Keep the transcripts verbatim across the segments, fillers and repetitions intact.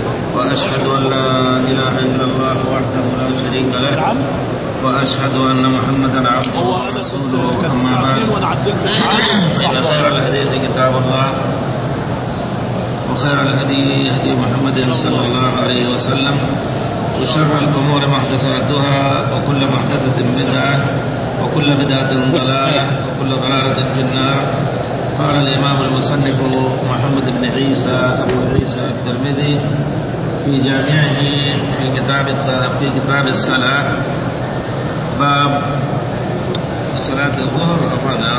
وأشهد أن لا إله إلا الله وحده لا شريك له وأشهد أن محمدا عبده ورسوله. أما بعد، فإن خير الحديث كتاب الله وخير الهدي هدي محمد صلى الله عليه وسلم وشر الأمور محدثاتها وكل محدثة بدعة وكل بدعة ضلالة وكل ضلالة في النار. قال الإمام المصنف محمد بن عيسى أبو عيسى الترمذي في جامعه في كتاب في كتاب الصلاة باب صلاة الظهر أفضل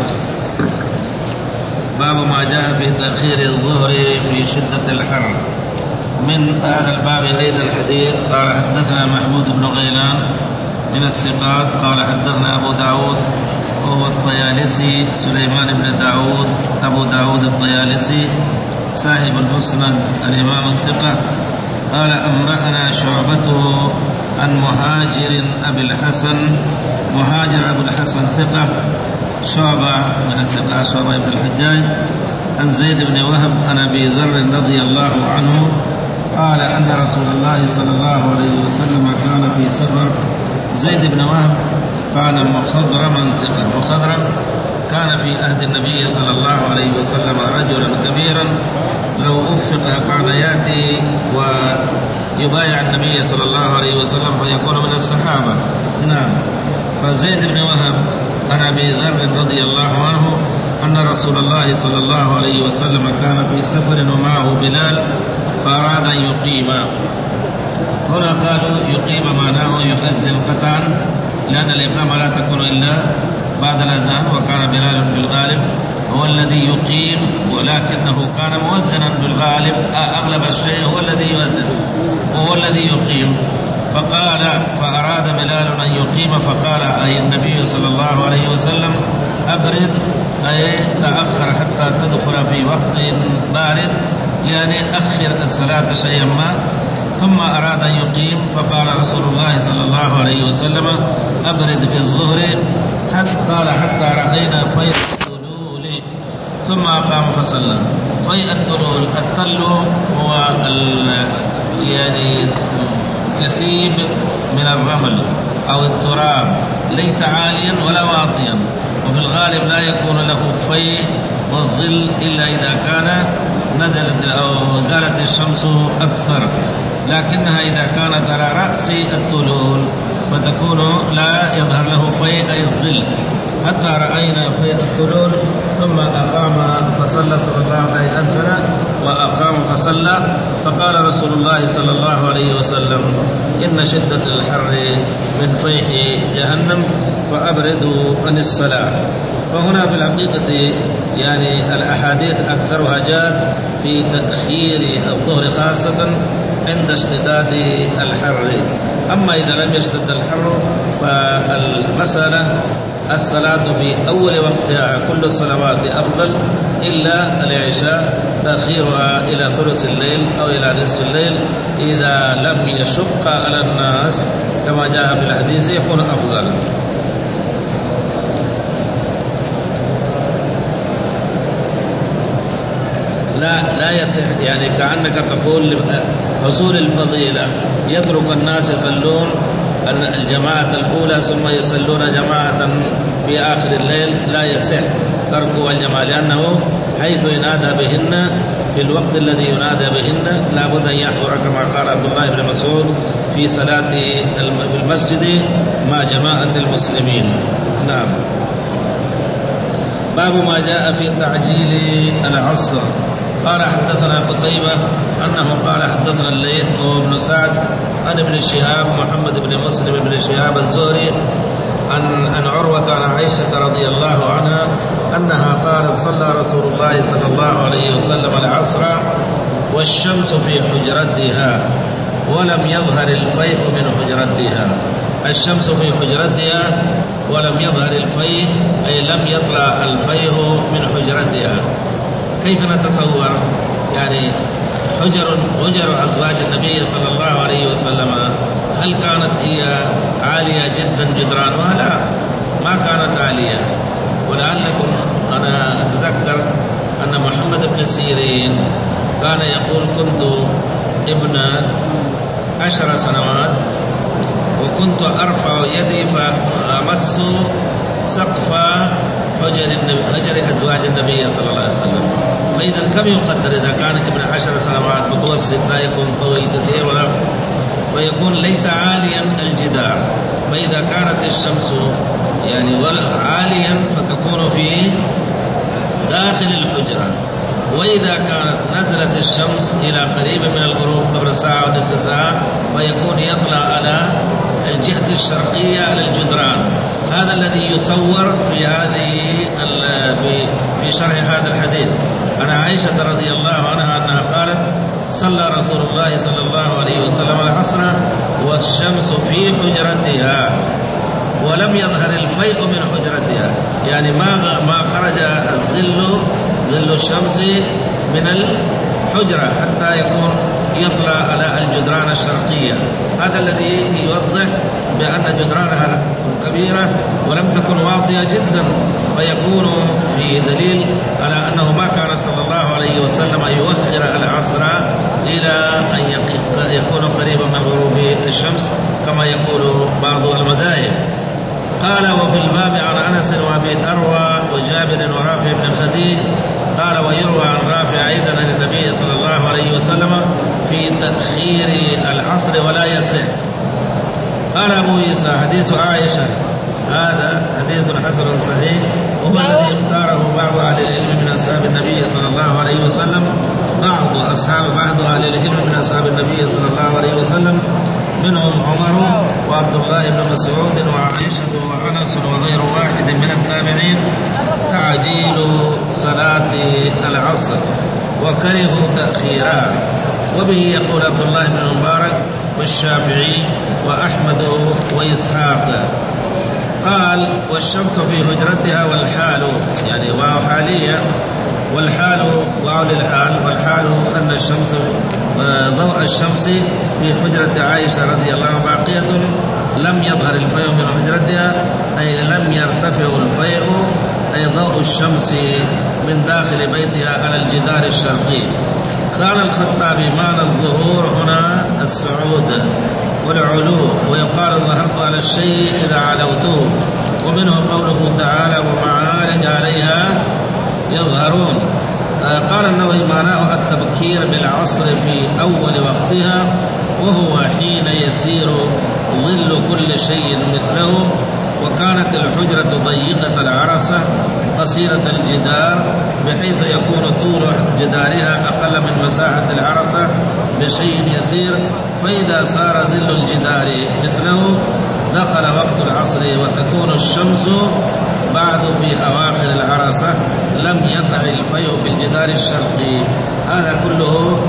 باب ما جاء في تأخير الظهر في شدة الحر. من هذا الباب أيضا الحديث قال حدثنا محمود بن غيلان من الثقات قال حدثنا أبو داود وهو الطيالسي سليمان بن داود أبو داود الطيالسي صاحب المسند الإمام الثقة قال أنبأنا شعبته عن مهاجر أبي الحسن. مهاجر أبو الحسن ثقة، شعبة من الثقة شعبة بن الحجاج عن زيد بن وهب عن أبي ذر رضي الله عنه قال أن رسول الله صلى الله عليه وسلم كان في سفر. زيد بن وهب كان مخضرما ثقة. مخضرم كان في عهد النبي صلى الله عليه وسلم رجلا كبيرا لو أفق كان يأتي ويبايع النبي صلى الله عليه وسلم فيكون من الصحابة. نعم. فزيد بن وهب عن أبي ذر رضي الله عنه أن رسول الله صلى الله عليه وسلم كان في سفر ومعه بلال فأراد أن يقيم. هنا قالوا يقيم معناه يؤذن قطعا لأن الإقامة لا تكون إلا بعد الأذان، وكان بلال بالغالب هو الذي يقيم ولكنه كان مؤذنا بالغالب أغلب الشيء هو الذي يؤذن وهو الذي يقيم. فقال فأراد بلال أن يقيم فقال أي النبي صلى الله عليه وسلم أبرد أي تأخر حتى تدخل في وقت بارد، يعني أخر الصلاة شيئا ما. ثم أراد أن يقيم فقال رسول الله صلى الله عليه وسلم أبرد في الظهر حتى قال حتى رأينا فيء التلول ثم أقام فصلى. فيء التلول التل هو يعني كثيب من الرمل أو التراب ليس عاليا ولا واطيا، وفي الغالب لا يكون له فيء والظل إلا إذا كان نزلت أو زالت الشمس أكثر، لكنها إذا كانت على رأس التلول فتكون لا يظهر له فيء أي الظل. حتى رأينا فيء التلول ثم أقام فصلى صلى الله عليه وسلم وأقام فصلى. فقال رسول الله صلى الله عليه وسلم إن شدة الحر من فيح جهنم فأبردوا عن الصلاة. فهنا في الحقيقة يعني الأحاديث أكثرها جاءت في تأخير الظهر خاصة عند اشتداد الحر. أما إذا لم يشتد الحر فالمسألة الصلاة في أول وقتها كل الصلوات أفضل إلا العشاء تأخيرها إلى ثلث الليل أو إلى نصف الليل إذا لم يشق على الناس كما جاء في الحديث يكون أفضل. لا لا يصح يعني كأنك تقول حصول الفضيلة يترك الناس يصلون الجماعة الأولى ثم يصلون جماعة في آخر الليل، لا يصح تركوا الجماعة، لأنه حيث ينادى بهن في الوقت الذي ينادى بهن لا بد أن يحضر كما قال عبد الله بن مسعود في صلاة في المسجد مع جماعة المسلمين. نعم. باب ما جاء في تعجيل العصر. قال حدثنا قتيبة أنه قال حدثنا الليث وابن سعد عن ابن شهاب محمد بن مسلم بن شهاب الزهري عن عن عروة عن عائشة رضي الله عنها أنها قالت صلى رسول الله صلى الله عليه وسلم العصر والشمس في حجرتها ولم يظهر الفيء من حجرتها. الشمس في حجرتها ولم يظهر الفيء أي لم يطلع الفيء من حجرتها. كيف نتصور يعني حجر حجر أزواج النبي صلى الله عليه وسلم هل كانت هي عالية جدا جدرانها؟ لا، ما كانت عالية. ولعلكم أنا أتذكر أن محمد بن سيرين كان يقول كنت ابن عشر سنوات وكنت أرفع يدي فأمس سقف حجر النبي حجر أزواج النبي صلى الله عليه وسلم. فإذا كم يقدر إذا كان ابن عشر سنوات متوسط لا يكون طويل كثير ولا فيكون ليس عاليا الجدار. فإذا كانت الشمس يعني عاليا فتكون في داخل الحجرة، وإذا كانت نزلت الشمس إلى قريب من الغروب قبل ساعة أو نصف ساعة فيكون يطلع على الجهة الشرقية على الجدران. هذا الذي يصور في هذه في شرح هذا الحديث. عن عائشة رضي الله عنها أنها قالت صلى رسول الله صلى الله عليه وسلم العصر والشمس في حجرتها ولم يظهر الفيء من حجرتها، يعني ما ما خرج الظل ظل الشمس من الحجرة حتى يكون يطلع على الجدران الشرقية. هذا الذي يوضح بأن جدرانها كبيرة ولم تكن واطية جدا، فيكون في دليل على أنه ما كان صلى الله عليه وسلم يؤخر العصر إلى أن يكون قريبا من غروب الشمس كما يقول بعض المذاهب. قال وفي الباب عن أنس وأبي أروى وجابر ورافع بن خديج قال ويروى عن رافع أيضا عن النبي صلى الله عليه وسلم في تأخير العصر ولا يصح. قال أبو عيسى حديث عائشة هذا حديث حسن صحيح، وهو الذي اختاره بعض أهل العلم من أصحاب النبي صلى الله عليه وسلم بعض أصحاب بعض أهل العلم من أصحاب النبي صلى الله عليه وسلم منهم عمر وعبد الله بن مسعود وعائشة وأنس وغير واحد من التابعين تعجيل صلاة العصر وكرهوا تأخيرها. وبه يقول عبد الله بن المبارك والشافعي وأحمد وإسحاق. قال والشمس في حجرتها والحال يعني واو حالية والحال واو للحال، والحال أن الشمس ضوء الشمس في حجرة عائشة رضي الله عنها باقية لم يظهر الفيء من حجرتها أي لم يرتفع الفيء أي ضوء الشمس من داخل بيتها على الجدار الشرقي. قال الخطابي معنى الظهور هنا الصعود والعلو، ويقال ظهرت على الشيء إذا علوته، ومنه قوله تعالى ومعارج عليها يظهرون. قال النووي معناه التبكير بالعصر في أول وقتها وهو حين يسير ظل كل شيء مثله، وكانت الحجرة ضيقة العرصة قصيرة الجدار بحيث يكون طول جدارها أقل من مساحة العرصة بشيء يسير، فإذا صار ظل الجدار مثله دخل وقت العصر وتكون الشمس بعد في أواخر العرصة لم يقع الفيء في الجدار الشرقي. هذا كله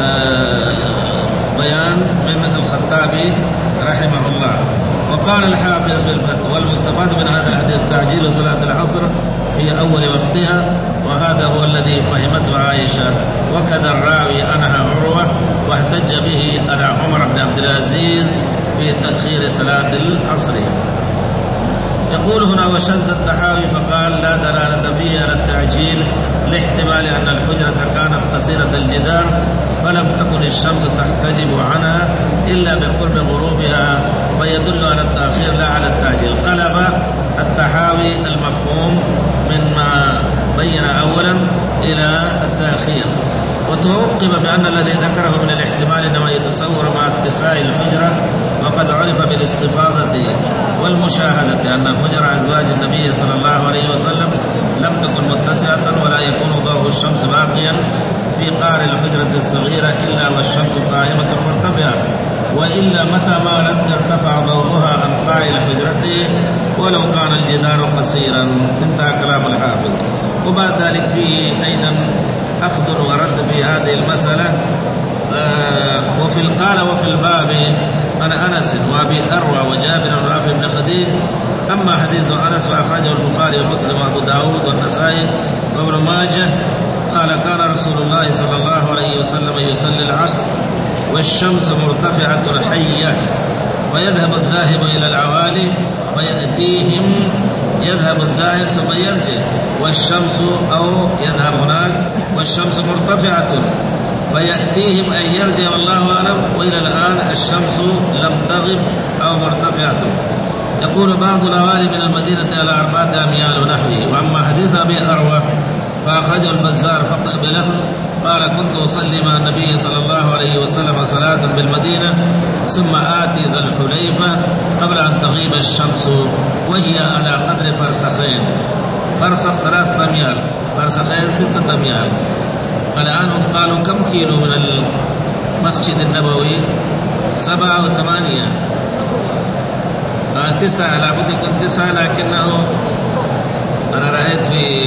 بيان من الخطابي رحمه الله. وقال الحافظ في الفتح والمستفاد من هذا الحديث تعجيل صلاة العصر في أول وقتها، وهذا هو الذي فهمته عائشة وكذا الراوي أنها عروة، واحتج به على عمر بن عبد العزيز في تأخير صلاة العصر. يقول هنا وشد التحاوي فقال لا دلالة فيه على التعجيل لاحتمال أن الحجرة كانت قصيرة الجدار فلم تكن الشمس تحتجب عنها إلا بقرب غروبها، فيدل على التأخير لا على التعجيل. قلب التحاوي المفهوم مما بين أولا إلى التأخير، وتوقب بأن الذي ذكره من الاحتمال إنما يتصور مع اتساع الحجرة، وقد عرف بالاستفاضة والمشاهدة أن حجر أزواج النبي صلى الله عليه وسلم لم تكن متسعة ولا يكون ضوء الشمس باقيا في قعر الحجرة الصغيرة إلا والشمس قائمة مرتفعة، وإلا متى ما لم يرتفع ضوءها عن قاع الحجرة ولو كان الجدار قصيرا. انتهى كلام الحافظ. وبعد ذلك فيه أيضا أخذ ورد في هذه المسألة. آه وفي قال وفي الباب أنا أنس وأبي أروى وجابر ورافع بن خديج. أما حديث أنس فأخرجه البخاري ومسلم وأبو داود والنسائي وابن ماجه قال كان رسول الله صلى الله عليه وسلم يصلي العصر والشمس مرتفعة حية، ويذهب الذاهب إلى العوالي ويأتيهم يذهب الذاهب ثم يرجع، والشمس أو يذهب هناك والشمس مرتفعة فيأتيهم أن يرجع والله أعلم، وإلى الآن الشمس لم تغب أو مرتفعة. يقول بعض الأوالي من المدينة على أربعة أميال ونحوه. وأما حديث أبي أروى فأخرجه البزار فقط بلفظ قال كنت أصلي مع النبي صلى الله عليه وسلم صلاة بالمدينة ثم آتي ذا الحليفة قبل أن تغيب الشمس وهي على قدر فرسخين، فرسخ ثلاثة أميال، فرسخين ستة أميال. الآن هم قالوا كم كيلو من المسجد النبوي؟ سبعة وثمانية آه تسعة، لابد يكون تسعة، لكنه أنا رأيت في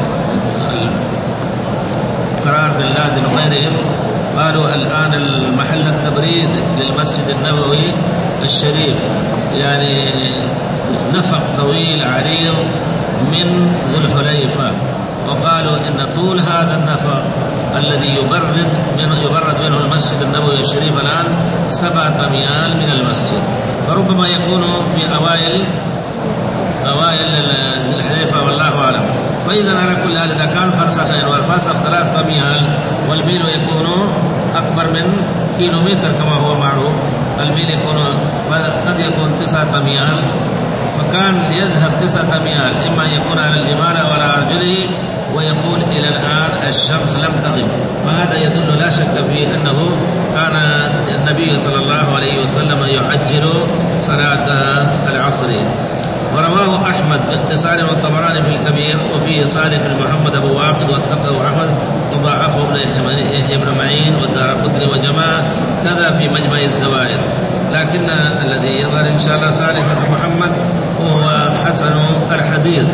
قرار بن لادن وغيرهم قالوا الآن المحل التبريد للمسجد النبوي الشريف يعني نفق طويل عريض من ذو الحليفة، وقالوا إن طول هذا النفق الذي يبرد منه يبرد منه المسجد النبوي الشريف الآن سبعة أميال من المسجد، فربما يكون في أوائل أوائل ذي الحليفة والله أعلم. فإذا على كل حال إذا كان فرسخين والفرسخ ثلاثة أميال والميل يكون أكبر من كيلومتر كما هو معروف، الميل يكون قد يكون تسعة أميال، فكان يذهب تسعة أميال إما يكون على الإمارة ولا أرجله، ويقول إلى الآن الشمس لم تغب، وهذا يدل لا شك فيه أنه كان النبي صلى الله عليه وسلم يعجل صلاة العصر. ورواه أحمد باختصار والطبراني في الكبير، وفيه صالح بن محمد أبو واقد وثقه أحمد وضعفه ابن يحيى بن معين والدارقطني وجماعة كذا في مجمع الزوائد، لكن الذي يظهر إن شاء الله صالح بن محمد وهو حسن الحديث.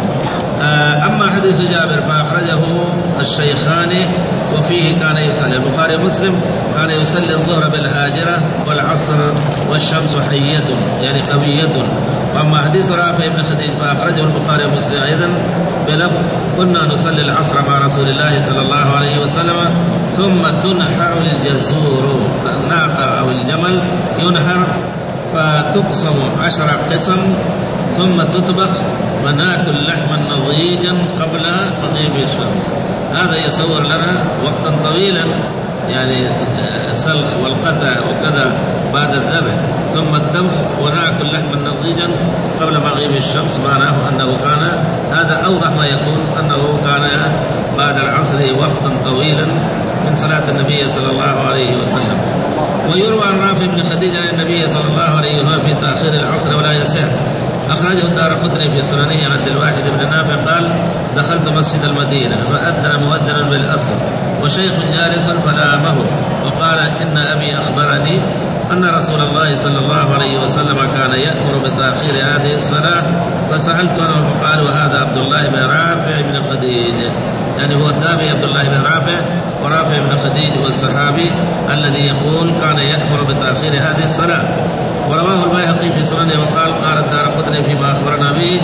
أما حديث جابر فأخرجه الشيخان وفيه كان يصلي البخاري ومسلم كان يصلي الظهر بالهاجرة والعصر والشمس حية يعني قوية. وأما حديث رافع بن خديج فأخرجه البخاري ومسلم أيضا بلفظ كنا نصلي العصر مع رسول الله صلى الله عليه وسلم ثم تنحر الجزور، الناقة أو الجمل ينحر فتقسم عشر قسم ثم تطبخ وناكل لحما نضيجا قبل مغيب الشمس. هذا يصور لنا وقتا طويلا يعني السلخ والقطع وكذا بعد الذبح، ثم الطبخ وناكل لحما نضيجا قبل مغيب الشمس، معناه أنه كان هذا أوضح ما يكون أنه كان بعد العصر وقتا طويلا من صلاة النبي صلى الله عليه وسلم. ويروى عن رافع بن خديج عن النبي صلى الله عليه وسلم في تأخير العصر ولا يسع. أخرجه الدارقطني في سننه عن عبد الواحد بن نافع قال دخلت مسجد المدينة فأذن مؤذن بالأصل وشيخ جالس فلامه وقال إن أبي أخبرني أن رسول الله صلى الله عليه وسلم كان يأمر بتأخير هذه الصلاة، فسألت عنه فقال وهذا عبد الله بن رافع بن خديج، يعني هو تابعي عبد الله بن رافع، ورافع بن خديج هو الصحابي الذي يقول كان يأمر بتأخير هذه الصلاة. ورواه البيهقي في سننه وقال قال الدارقطني فيما أخبرنا به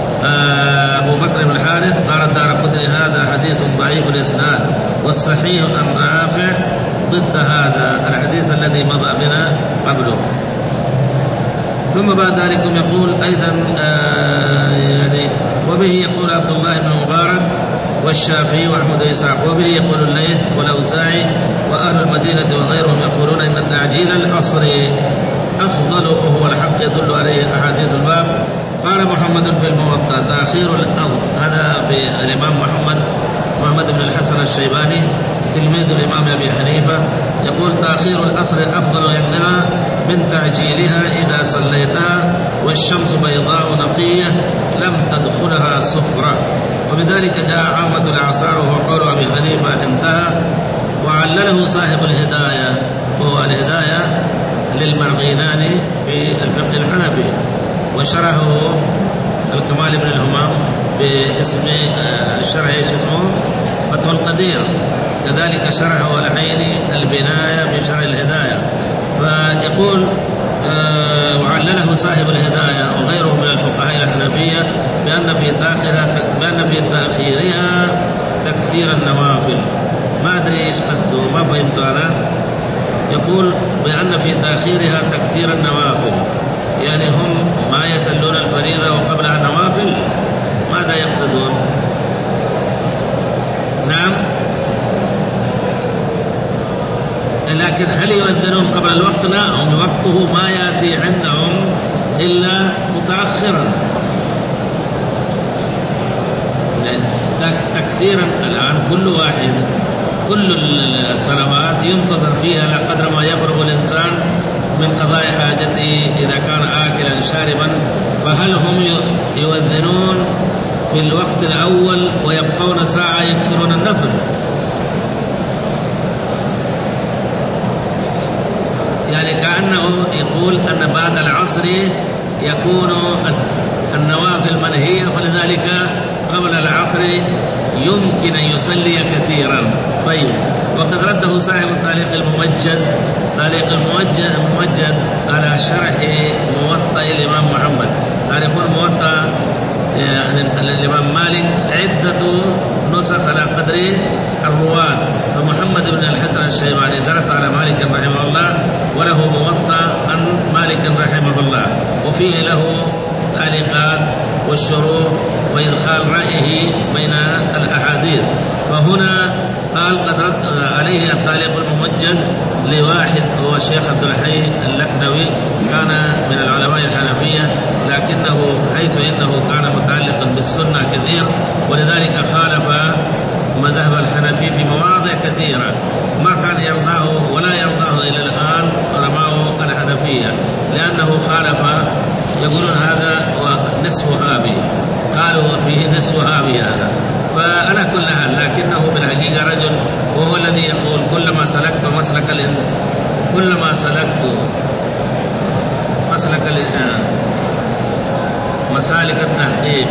أبو بكر بن الحارث قال الدارقطني هذا حديث ضعيف الإسناد والصحيح أن رافع ضد هذا الحديث الذي مضى بنا قبله. ثم بعد ذلك يقول أيضا يعني وبه يقول عبد الله بن مبارك والشافعي وأحمد وإسحاق، وبه يقول الليث والأوزاعي وأهل المدينة وغيرهم يقولون إن تعجيل العصر أفضل وهو الحق يدل عليه أحاديث الباب. قال محمد في الموطأ تأخير الأرض، هذا بالإمام محمد محمد بن الحسن الشيباني تلميذ الإمام أبي حنيفة، يقول تأخير العصر أفضل عندنا من تعجيلها إذا صليتها والشمس بيضاء نقية لم تدخلها صفرة. وبذلك جاء عامة الأعصار وهو قول أبي حنيفة انتهى. وعلله صاحب الهداية وهو الهداية للمرغيناني في الفقه الحنفي، وشرحه الكمال بن الهمام باسم الشرح ايش اسمه فتح القدير، كذلك شرحه العيني البناية في شرح الهداية. فيقول آه وعلله صاحب الهداية وغيره من الفقهاء الحنفية بأن في تأخيرها بأن في تأخيرها تكثير النوافل. ما أدري إيش قصده، ما فهمت أنا. يقول بأن في تأخيرها تكثير النوافل، يعني هم ما يصلون الفريضة وقبلها النوافل؟ ماذا يقصدون؟ نعم، لكن هل يؤذنون قبل الوقت؟ لا، هم وقته ما يأتي عندهم إلا متأخرا. تكثيرا الآن كل واحد كل الصلوات ينتظر فيها لقدر ما يفرغ الإنسان من قضاء حاجته إذا كان آكلا شاربا، فهل هم يؤذنون في الوقت الأول ويبقون ساعة يكثرون النفل؟ يعني كأنه يقول أن بعد العصر يكون النوافل منهية، فلذلك قبل العصر يمكن أن يصلي كثيرا. طيب، وقد رده صاحب التعليق الممجد تعليق الممجد, الممجد على شرح موطأ الإمام محمد. تعرفون موطأ يعني الإمام مالك عدة نسخ على قدر الرواة، فمحمد بن الحسن الشيباني درس على مالك رحمه الله وله موطأ عن مالك رحمه الله، وفيه له تعليقات والشروح وإدخال رأيه بين الأحاديث. فهنا قال قد رد عليه التعليق الممجد لواحد هو الشيخ عبد الحي اللكنوي، كان من العلماء الحنفية، لكنه حيث إنه كان متعلقا بالسنة كثير ولذلك خالف مذهب الحنفي في مواضع كثيرة ما كان يرضاه ولا يرضاه إلى الآن علماء الحنفية، لأنه خالف، يقولون هذا نصف وهابي، قالوا فيه نصف وهابي هذا. فعلى كل حال لكنه بالحقيقة رجل، وهو الذي يقول كلما سلكت مسلك الإنس كلما سلكت مسلك مسالك التحقيق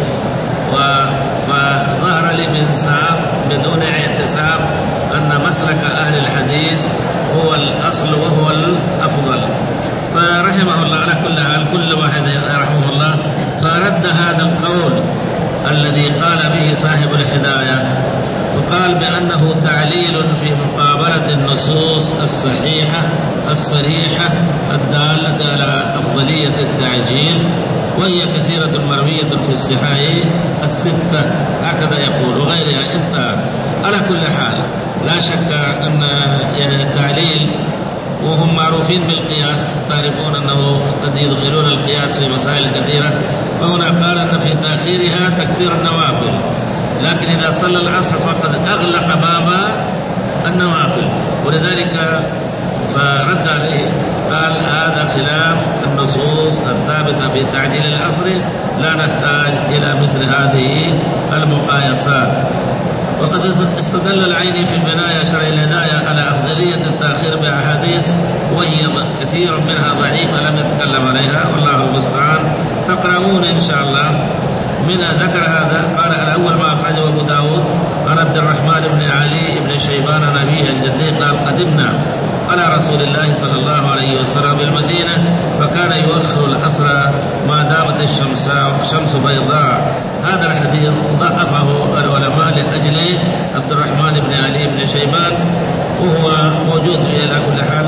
وظهر لي بانساب بدون اعتساب أن مسلك أهل الحديث هو الأصل وهو الأفضل. فرحمه الله على كل حال كل واحد رحمه الله فرد هذا القول الذي قال به صاحب الهداية، وقال بأنه تعليل في مقابلة النصوص الصحيحة الصريحة الدالة على أفضلية التعجيل، وهي كثيرة مروية في الصحاح الستة، هكذا يقول وغيرها. انت على كل حال لا شك أن التعليل، وهم معروفين بالقياس، تعرفون أنه قد يدخلون القياس في مسائل كثيرة، فهنا قال أن في تأخيرها تكثير النوافل، لكن إذا صلى العصر فقد أغلق باب النوافل، ولذلك فرد عليه قال هذا خلاف النصوص الثابتة في تعجيل العصر، لا نحتاج إلى مثل هذه المقايسات. وقد استدل العيني في بناية شرع الهداية على أفضلية التأخير بأحاديث وهي كثير منها ضعيفة لم يتكلم عليها والله المستعان، تقرؤون إن شاء الله. من ذكر هذا قال الأول ما أخرجه أبو داود عن عبد الرحمن بن علي بن شيبان عن أبيه الجدي قال قدمنا على رسول الله صلى الله عليه وسلم بالمدينة فكان يؤخر العصر ما دامت الشمس شمس بيضاء. هذا الحديث ضعفه العلماء لأجل عبد الرحمن بن علي بن شيبان، وهو موجود على كل حال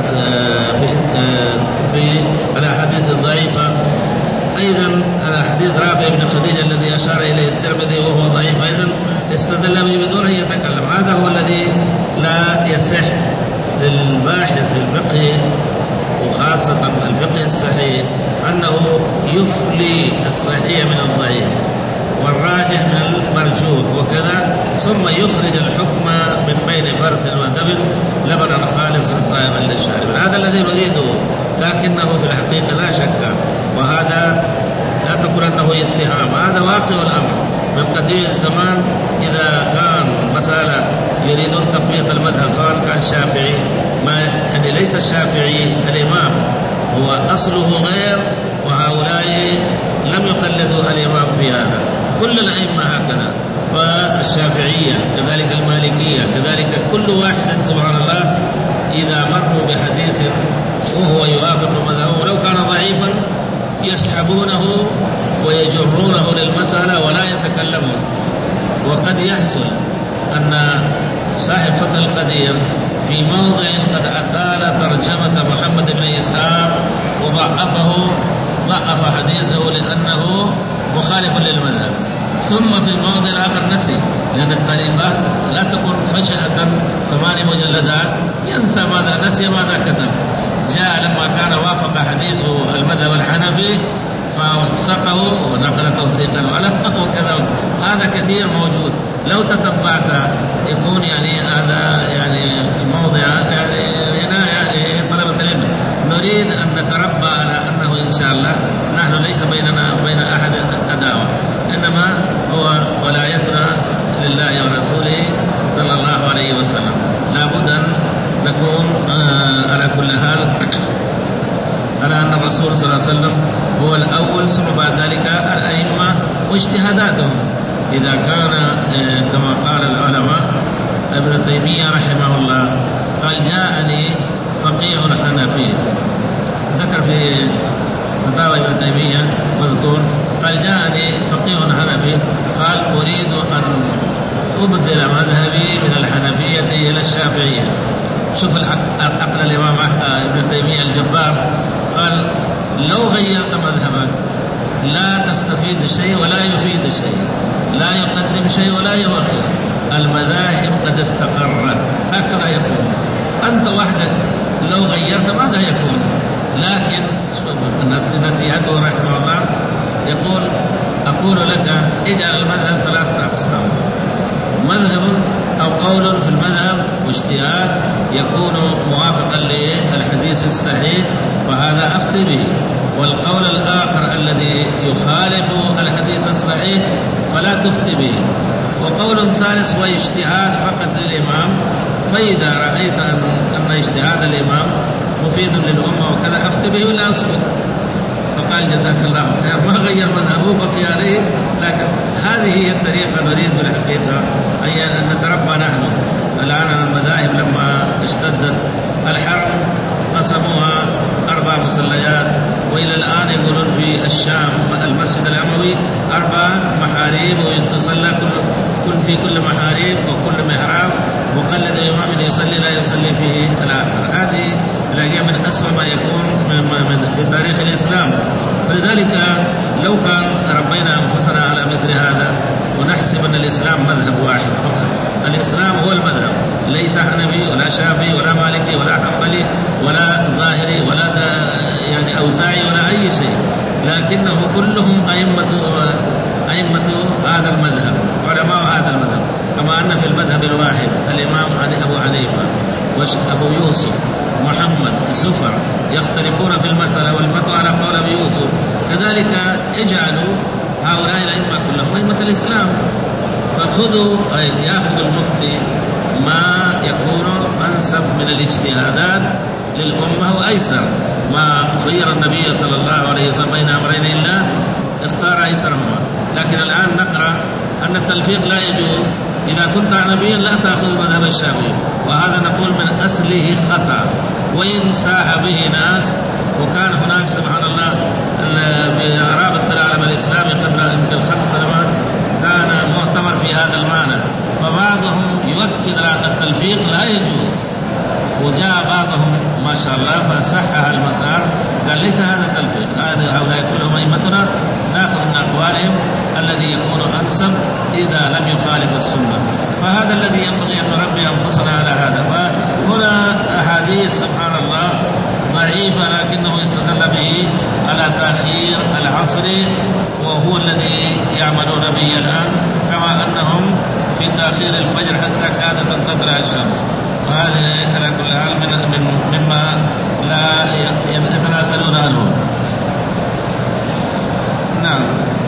في الأحاديث الضعيفة. أيضا حديث رافع بن خديج الذي أشار إليه الترمذي وهو ضعيف أيضا استدل به بدون أن يتكلم. هذا هو الذي لا يصح للباحث في الفقه وخاصة الفقه الصحيح أنه يفلي الصحيح من الضعيف والراجح من المرجوح وكذا، ثم يخرج الحكم من بين فرث ودم لبنا خالصا صائما للشارب. هذا الذي نريده، لكنه في الحقيقة لا شك، وهذا لا تقول أنه اتهام، هذا واقع الأمر من قديم الزمان. إذا كان مسألة يريدون تقوية المذهب سواء كان شافعي، ما يعني ليس الشافعي الإمام، هو أصله غير، وهؤلاء لم يقلدوا الإمام في هذا. كل الأئمة هكذا، والشافعية كذلك المالكية كذلك، كل واحد سبحان الله إذا مروا بحديث وهو يوافق مذهبه لو كان ضعيفا يسحبونه ويجرونه للمسألة ولا يتكلمون. وقد يحصل أن صاحب فضل القدير في موضع قد أطال ترجمة محمد بن إسحاق وضعفه ضعف حديثه لأنه مخالف للمذهب. ثم في الموضع الآخر نسي، لأن التأليفات لا تكون فجأة ثماني مجلدات ينسى ماذا نسي ماذا كتب. جاء لما كان وافق حديثه المذهب الحنفي فوثقه ونقل توثيقا وعلمه وكذا. هذا كثير موجود، لو تتبعت يكون يعني هذا يعني موضع يعني يعني طلبة العلم نريد أن نتربى على أنه إن شاء الله نحن ليس بيننا وبين أحد عداوة، إنما هو ولايتنا لله ورسوله صلى الله عليه وسلم. لا بد أن نكون على كل حال على أن الرسول صلى الله عليه وسلم هو الأول، ثم بعد ذلك الأئمة واجتهاداتهم. إذا كان كما قال العلماء ابن تيمية رحمه الله قال جاءني فقيه حنفي، ذكر في فتاوى ابن تيمية مذكور قال جاءني فقيه حنفي قال أريد أن أبدل مذهبي من الحنفية إلى الشافعية. شوف عقل الإمام ابن تيمية الجبار، قال لو غيرت مذهبك لا تستفيد شيء ولا يفيد شيء، لا يقدم شيء ولا يؤخر، المذاهب قد استقرت، هكذا يقول. أنت وحدك لو غيرت ماذا يكون؟ لكن نصيحته رحمه الله يقول أقول لك اجعل المذهب ثلاثة أقسام: مذهب أو قول في المذهب واجتهاد يكون موافقا للحديث الصحيح فهذا أفتي به، والقول الآخر الذي يخالف الحديث الصحيح فلا تفتي به، وقول ثالث هو اجتهاد فقط للإمام، فإذا رأيت أن اجتهاد الإمام مفيد للأمة وكذا أفتي به ولا أسكت. فقال جزاك الله خير، ما غير مذهبه بقي عليه. لكن هذه هي الطريقة نريد بالحقيقة أي أن نتربى نحن. الآن المذاهب لما اشتدت الحرب قسموها أربع مصليات، وإلى الآن يقولون في الشام المسجد الأموي أربع محاريب ويتصلى كل كل في كل محاريب وكل محراب مقلد إمام يصلي لا يصلي فيه الآخر. هذه الأشياء من أسوأ ما يكون في تاريخ الإسلام. فلذلك لو كان ربينا أنفسنا على مثل هذا ونحسب أن الإسلام مذهب واحد فقط، الإسلام هو المذهب، ليس حنفي ولا شافعي ولا مالكي ولا حنبلي ولا ظاهري ولا يعني أوزاعي ولا أي شيء، لكنه كلهم أئمة أئمة هذا المذهب، علماء هذا المذهب. كما أن في المذهب الواحد الإمام أبو حنيفة وأبو يوسف محمد زفر يختلفون في المسألة والفتوى على قول أبي يوسف، كذلك اجعلوا هؤلاء الأئمة كلهم أئمة الإسلام، فخذوا يأخذ المفتي ما يكون أنسب من الاجتهادات للأمة وأيسر. ما خير النبي صلى الله عليه وسلم بين أمرين إلا اختار أيسرهما. لكن الآن نقرأ أن التلفيق لا يجوز، إذا كنت حنفيا لا تأخذ مذهب الشافعي، وهذا نقول من أصله خطأ، وإن ساح به ناس. وكان هناك سبحان الله برابطة العالم الإسلامي قبل يمكن خمس سنوات كان مؤتمر في هذا المعنى، فبعضهم يؤكد على أن التلفيق لا يجوز، وجاء بعضهم ما شاء الله فصحح المسار قال ليس هذا تلفيق، هذا هؤلاء كلهم أئمتنا نأخذ من أقوالهم الذي يكون أنسب إذا لم يخالف السنة. فهذا الذي ينبغي أن نربي أنفسنا على هذا. فهنا أحاديث سبحان الله ضعيفة لكنه استدل به على تأخير العصر، وهو الذي يعملون به الآن، كما أنهم في تأخير الفجر حتى كادت أن تطلع الشمس. وهذا على كل حال من من مما لا يتناسلون عنه. نعم.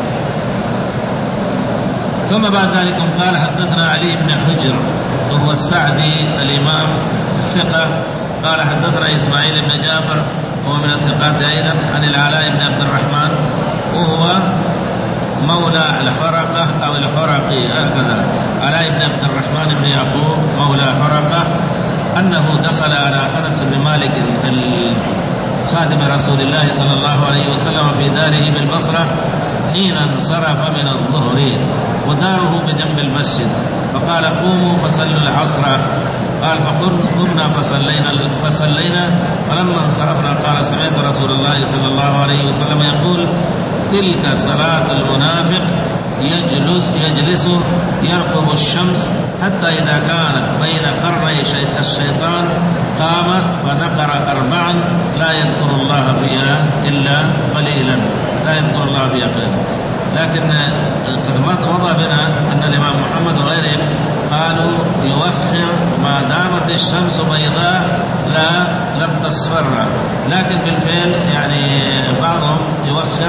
ثم بعد ذلك قال حدثنا علي بن حجر وهو السعدي الإمام الثقة قال حدثنا إسماعيل بن جعفر وهو من الثقات أيضا عن العلاء بن عبد الرحمن وهو مولى الحرقة أو الحرقي هكذا، علاء بن عبد الرحمن بن يعقوب مولى حرقة، أنه دخل على أنس بن مالك خادم رسول الله صلى الله عليه وسلم في داره بالبصرة حين انصرف من الظهر وداره بجنب المسجد، فقال قوموا فصلوا العصر. قال فقمنا فصلينا فصلينا فلما انصرفنا قال سمعت رسول الله صلى الله عليه وسلم يقول تلك صلاة المنافق يجلس يجلس يرقب الشمس حتى إذا كانت بين قرني الشيطان قام فنقر أربعا لا يذكر الله فيها إلا قليلا لا يذكر الله فيها قليلا. لكن قد مضى بنا أن الإمام محمد وغيرهم قالوا يوخر ما دامت الشمس بيضاء لا لم تصفر، لكن بالفعل يعني بعضهم يوخر،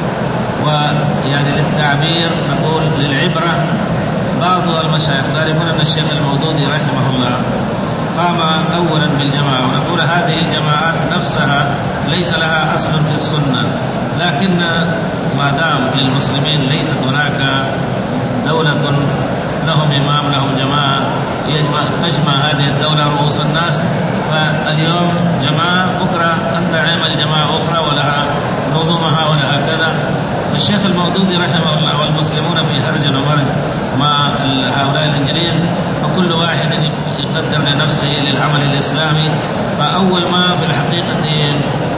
ويعني للتعبير نقول للعبرة. بعض المشايخ تعرفون أن الشيخ المودودي رحمه الله قام أولا بالجماعة، ونقول هذه الجماعات نفسها ليس لها أصل في السنة، لكن ما دام للمسلمين ليست هناك دولة لهم إمام لهم جماعة تجمع هذه الدولة رؤوس الناس، فاليوم جماعة بكرة أنت عمل جماعة أخرى ولها نظمها ولها كذا. الشيخ المودودي رحمه الله والمسلمون في هرج ومرج مع هؤلاء الإنجليز، فكل واحد يقدر لنفسه للعمل الإسلامي، فأول ما في الحقيقة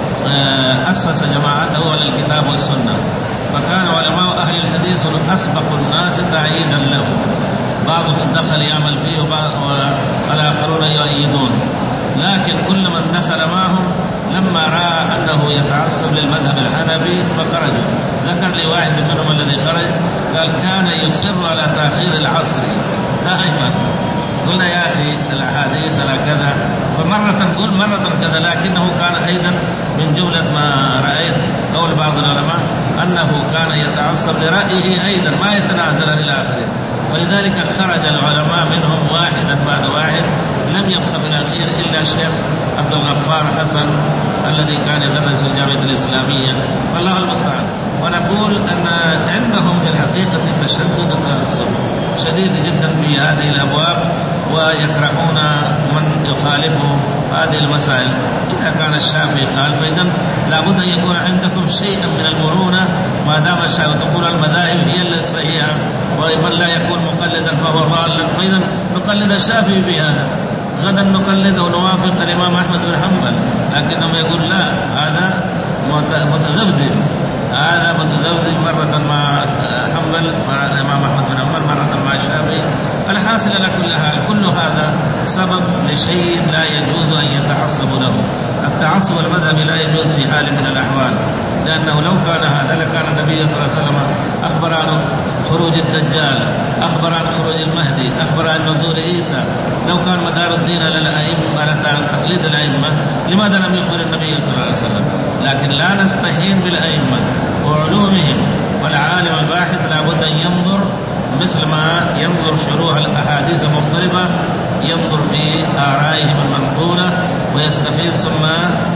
أسس جماعته على الكتاب والسنة، فكان علماء أهل الحديث أسبق الناس تعييدا له، بعضهم دخل يعمل فيه والآخرون يؤيدون، لكن كل من دخل معهم لما رأى أنه يتعصب للمذهب الحنفي فخرجوا. ذكر لي واحد منهم الذي خرج قال كان يصر على تأخير العصر دائما. قلنا يا أخي الأحاديث على كذا، فمرة نقول مرة كذا، لكنه كان أيضا من جملة ما رأيت قول بعض العلماء أنه كان يتعصب لرأيه أيضا ما يتنازل إلى آخره، ولذلك خرج العلماء منهم واحدا بعد واحد، لم يبقى في الأخير إلا الشيخ عبد الغفار حسن الذي كان يدرس في الجامعة الإسلامية، والله المستعان. ونقول أن عندهم في الحقيقة تشدد التعصب شديد جدا في هذه الأبواب، ويكرهون من يخالفه هذه المسائل. إذا كان الشافعي قال فإذا لابد أن يكون عندكم شيئا من المرونة، ما دام الشافعي تقول المذاهب هي الصحيحة ومن لا يكون مقلدا فهو ضال، فإذا نقلد الشافعي في هذا، غدا نقلد ونوافق الإمام أحمد بن حنبل، لكنهم يقول لا هذا متذبذب، هذا متذبذب مرة مع حنبل مع الإمام أحمد بن حنبل مرة مع الشافعي. الحاصل على كل حال كل هذا سبب لشيء لا يجوز أن يتعصب له. التعصب المذهبي لا يجوز في حال من الأحوال، لأنه لو كان هذا لكان النبي صلى الله عليه وسلم أخبر عن خروج الدجال، أخبر عن خروج المهدي، أخبر عن نزول عيسى. لو كان مدار الدين على الأئمة على تقليد الأئمة لماذا لم يخبر النبي صلى الله عليه وسلم؟ لكن لا نستهين بالأئمة وعلومهم، والعالم الباحث لابد أن ينظر مثل ما ينظر شروح الأحاديث المختلفة، ينظر في آرائهم المنقولة ويستفيد ثم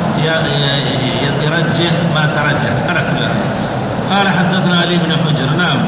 يرجح ما ترجح. قال حدثنا علي بن حجر. نعم.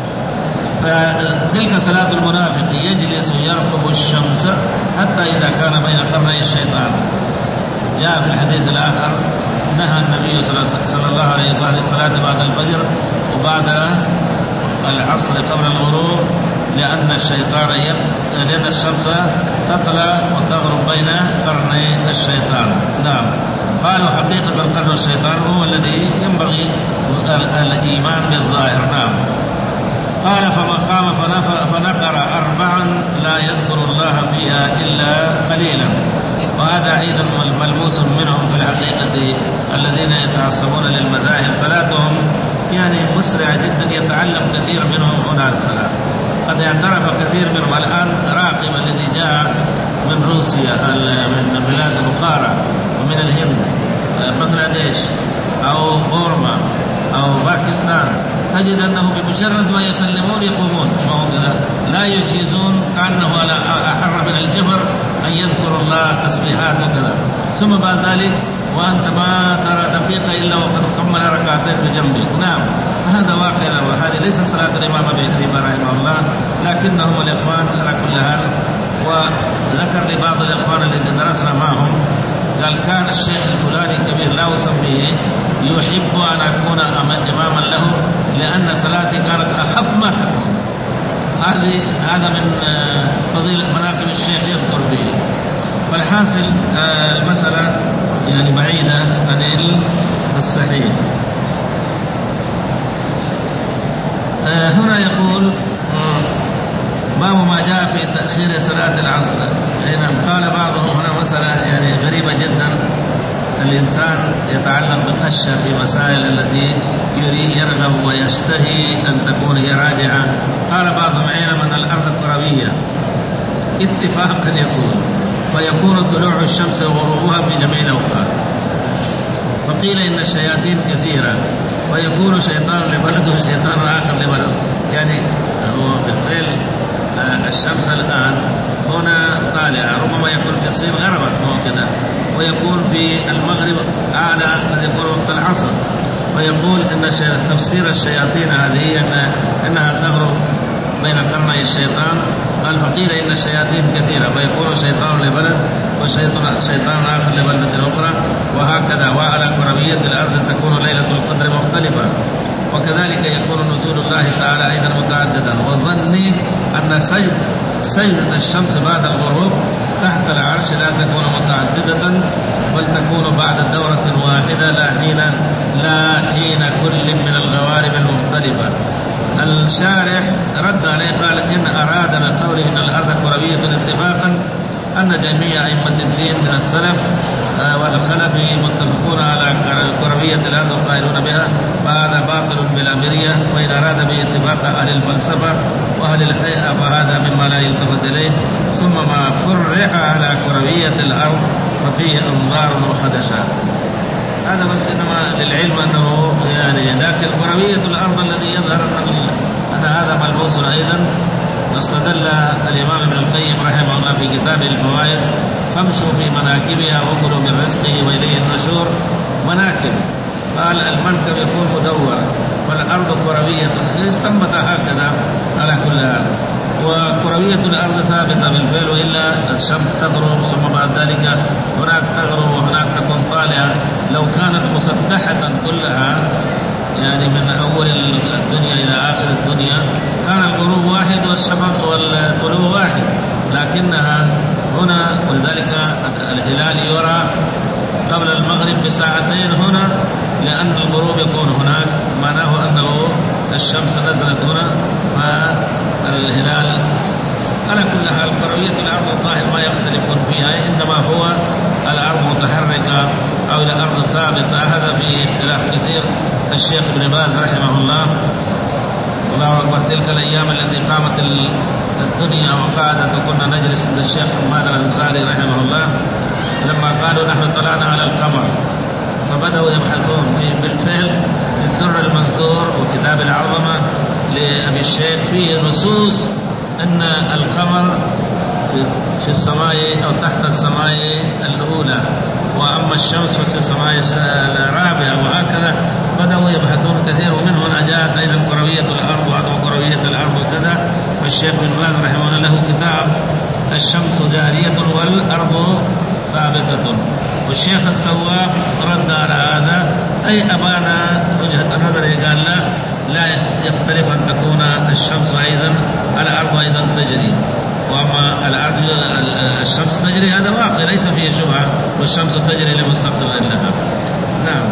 فتلك صلاة المنافق يجلس يرقب الشمس حتى إذا كان بين قرني الشيطان. جاء في الحديث الآخر نهى النبي صلى الله عليه وسلم الصلاة بعد الفجر وبعد العصر قبل الغروب، لأن الشيطان يد... لأن الشمس تطلع وتغرب بين قرني الشيطان. نعم. قالوا حقيقة القرن الشيطان هو الذي ينبغي الإيمان بالظاهر. نعم. قال فما قام فنقر أربعا لا يذكر الله فيها إلا قليلا. وهذا أيضا ملموس منهم في الحقيقة الذين يتعصبون للمذاهب، صلاتهم يعني مسرعة جدا، يتعلم كثير منهم هنا الصلاة. قد اعترف كثير منهم الآن راقب الذي جاء من روسيا من بلاد بخارى ومن الهند بنغلاديش أو بورما أو باكستان، تجد أنه بمجرد ما يسلمون يقومون لا يجيزون، كأنه على أحر من الجبر أن يذكر الله تسبيحات وكذا، ثم بعد ذلك وأنت ما ترى دقيقة إلا وقد كمل ركعتين بجنبك. نعم. هذا واقع، وهذه ليس صلاة الإمام أبي حنيفة رحمه الله، لكنهم الإخوان على كل حال. وذكر لي بعض الإخوان الذين درسنا معهم قال كان الشيخ الفلاني كبير لا أسميه يحب أن أكون إماما له لأن صلاتي كانت أخف ما تكون. هذه هذا من فضيلة مناقب الشيخ يذكر به. فالحاصل المسألة يعني بعيدة عن الصحيح. هنا يقول باب ما جاء في تأخير صلاة العصر. قال بعضهم هنا مسألة يعني غريبة جدا، الإنسان يتعلم بقشة في مسائل التي يريد يرغب ويشتهي أن تكون هي راجعة. قال بعضهم علم أن الأرض كروية اتفاقا يكون فيكون طلوع الشمس وغروبها في جميع الأوقات. فقيل إن الشياطين كثيرة ويكون شيطان لبلد وشيطان آخر لبلد. يعني هو بالفعل الشمس الآن هنا طالعة، ربما يكون في الصين غربت كذا، ويكون في المغرب أعلى قد يكون وقت العصر. ويقول إن تفسير الشياطين هذه أن أنها تغرب بين قرني الشيطان. قال فقيل إن الشياطين كثيرة فيكون شيطان لبلد وشيطان آخر لبلدة أخرى، وهكذا. وعلى كروية الأرض تكون ليلة القدر مختلفة، وكذلك يكون نزول الله تعالى أيضا متعددا. وظني أن سجدة الشمس بعد الغروب تحت العرش لا تكون متعددة بل تكون بعد دورة واحدة لا حين لا حين كل من الغوارب المختلفة. الشارح رد عليه قال إن أراد بقوله إن الأرض كروية اتفاقا أن جميع أئمة الدين من السلف والخلف متفقون على كروية الأرض وقائلون بها، فهذا باطل بلا مرية. وإن أراد به اتفاق أهل الفلسفة وأهل الهيئة فهذا مما لا يلتفت إليه. ثم ما فرح على كروية الأرض ففيه انظار وخدشات. هذا بس إنما للعلم أنه يعني لكن كروية الأرض الذي يظهر أن هذا ملبوس أيضا. واستدل الإمام ابن القيم رحمه الله في كتابه الفوائد فامشوا في مناكبها وكلوا من رزقه وإليه النشور. مناكب قال المنكب يكون مدورا والأرض كروية استنبط هكذا على كل حال. وكروية الأرض ثابتة بالفعل، وإلا الشمس تغرب ثم بعد ذلك هناك تغرب وهناك تكون طالعة. لو كانت مسطحة كلها يعني من أول الدنيا إلى آخر الدنيا كان الغروب واحد والشفق والطلوع واحد، لكنها هنا ولذلك الهلال يرى قبل المغرب بساعتين هنا لأن الغروب يكون هناك، معناه أنه الشمس نزلت هنا فالهلال. على كل حال كروية الأرض الظاهر ما يختلفون فيها، إنما هو الأرض متحركة أو الأرض ثابتة. هذا فيه اختلاف كثير. الشيخ ابن باز رحمه الله الله أكبر تلك الأيام التي قامت الدنيا وقعدت وكنا نجلس عند الشيخ حماد الأنصاري رحمه الله لما قالوا نحن طلعنا على القمر فبدأوا يبحثون في بالفعل في الدر المنثور وكتاب العظمة لأبي الشيخ فيه نصوص أن القمر في السماء أو تحت السماء الأولى، وأما الشمس في السماء الرابعة، وهكذا بدأوا يبحثون كثير. ومن هنا جاءت أيضا كروية الأرض وعدم كروية الأرض وكذا. فالشيخ بن باز رحمه الله له كتاب الشمس جارية والأرض ثابتة. والشيخ السواق رد على هذا أي أبانا وجهة نظره قال لا لا يختلف أن تكون الشمس أيضا الأرض أيضا تجري، وأما الأرض الشمس تجري هذا واقع ليس فيه شبهة، والشمس تجري لمستقر لها. نعم.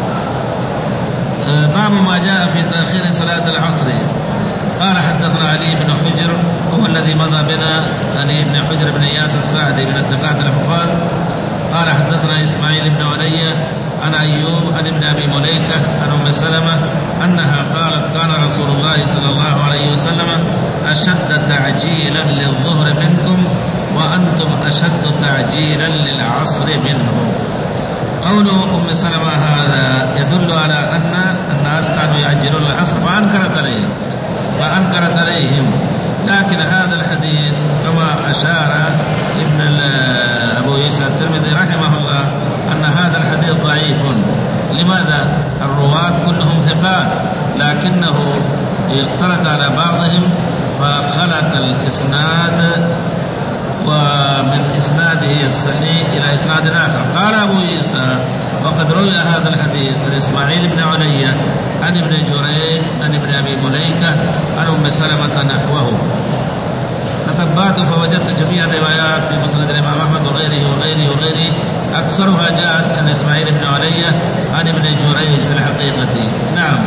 باب ما جاء في تأخير صلاة العصر. قال حدثنا علي بن حجر هو الذي مضى بنا، علي بن حجر بن إياس السعدي من الثقات الحفاظ. قال حدثنا إسماعيل بن علي عن أيوب عن ابن أبي مليكة عن أم سلمة أنها قالت كان رسول الله صلى الله عليه وسلم أشد تعجيلا للظهر منكم وأنتم أشد تعجيلا للعصر منه. قول أم سلمة هذا يدل على أن الناس كانوا يعجلون العصر فأنكرت عليهم فأنكرت عليهم لكن هذا الحديث كما أشار ابن أبو يوسف الترمذي رحمه الله أن هذا الحديث ضعيف. لماذا؟ الرواة كلهم ثقات لكنه اختلط على بعضهم فخلط الإسناد ومن إسناده الصحيح إلى إسناد آخر. قال أبو عيسى وقد روي هذا الحديث عن إسماعيل بن علية عن ابن جريج عن ابن أبي مليكة عن أم سلمة نحوه. تتبعت فوجدت جميع الروايات في مسند الإمام أحمد وغيره وغيره وغيره أكثرها جاءت عن إسماعيل بن علية عن ابن جريج في الحقيقة. نعم.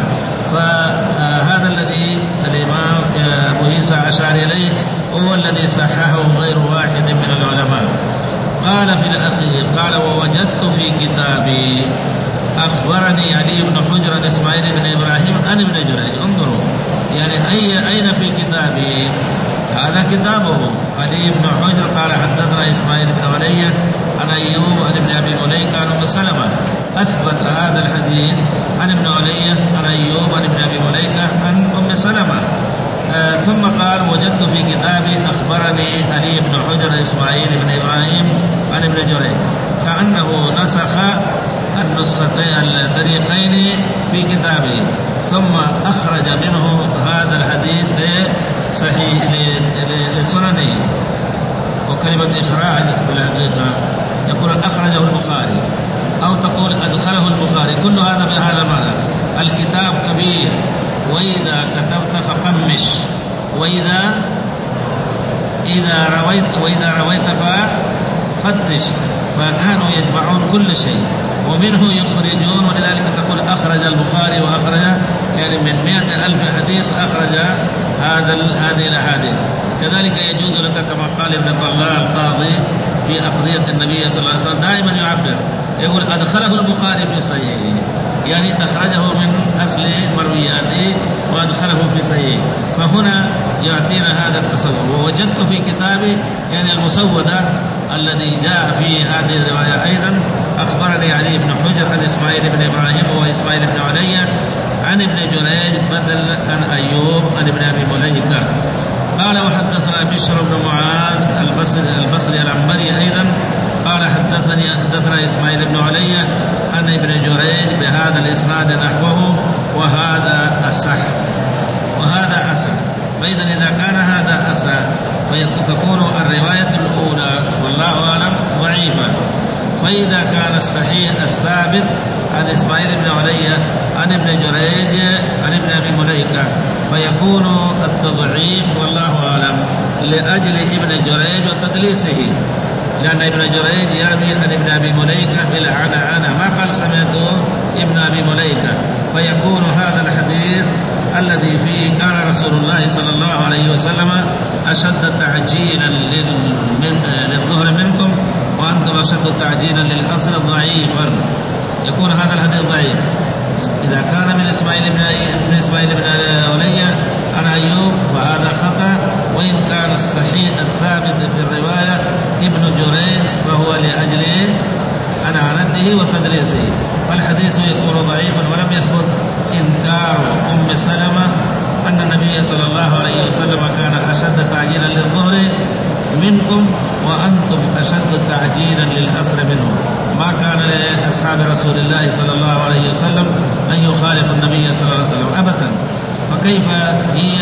فهذا الذي الإمام أبو عيسى أشار إليه هو الذي صححه غير واحد من العلماء. قال في الأخير قال ووجدت في كتابي أخبرني علي بن حجر عن إسماعيل بن إبراهيم عن ابن جريج. انظروا يعني أي أين في كتابي؟ هذا كتابه علي بن حجر قال حدثنا إسماعيل بن علية عن أيوب عن ابن أبي مليكة عن أم سلمة. أثبت هذا الحديث عن ابن علية عن أيوب عن ابن أبي مليكة عن أم سلمة. آه ثم قال وجدت في كتابي أخبرني علي بن حجر إسماعيل بن إبراهيم عن ابن جريج، كأنه نسخ النسختين الطريقين في كتابه ثم أخرج منه هذا الحديث صحيح لسننه. وكلمة إخراج بالحقيقة يقول أخرجه البخاري أو تقول أدخله البخاري، كل هذا بهذا المعنى. الكتاب كبير وإذا كتبت فقمش، وإذا إذا رويت وإذا رويت ففتش، فكانوا يجمعون كل شيء ومنه يخرجون، ولذلك تقول أخرج البخاري وأخرج يعني من مئة ألف حديث أخرج هذا هذه الأحاديث. كذلك يجوز لك كما قال ابن طلال القاضي في أقضية النبي صلى الله عليه وسلم دائما يعبر يقول أدخله البخاري في صحيحه، يعني أخرجه من أصل مروياته وأدخله في صحيحه. فهنا يأتينا هذا التصور. ووجدت في كتابي يعني المسودة الذي جاء في هذه الرواية أيضا أخبرني علي بن حجر عن إسماعيل بن إبراهيم وإسماعيل بن علية عن ابن جريج بدل عن أيوب عن ابن أبي مليكة. قال وحدثنا بشر بن معاذ البصري, البصري العنبري أيضا قال حدثني حدثنا إسماعيل بن علية عن ابن جريج بهذا الإسناد نحوه وهذا أصح وهذا أصح. فإذا إذا كان هذا أصح فتكون الرواية الأولى والله أعلم ضعيفة. فإذا كان الصحيح الثابت عن إسماعيل بن علية عن ابن جريج عن ابن أبي مليكة فيكون التضعيف والله أعلم لأجل ابن جريج وتدليسه، لأن ابن جريج يروي عن ابن أبي مليكة بالعنعنة ما قال سمعته ابن أبي مليكة، فيكون هذا الحديث الذي فيه كان رسول الله صلى الله عليه وسلم أشد تعجيلا للظهر منكم وأنتم أشد تعجيلا للعصر ضعيفا، يكون هذا الحديث ضعيف. إذا كان من إسماعيل بن من إسماعيل بن علية عن أيوب وهذا خطأ، وإن كان الصحيح الثابت في الرواية ابن جريج فهو لأجل عنعنته وتدريسه، فالحديث يكون ضعيفا. ولم يثبت إنكار أم سلمة أن النبي صلى الله عليه وسلم كان أشد تعجيلا للظهر منكم وأنتم أشد تعجيلا للعصر منهم. ما كان لأصحاب رسول الله صلى الله عليه وسلم أن يخالف النبي صلى الله عليه وسلم أبدا، فكيف هي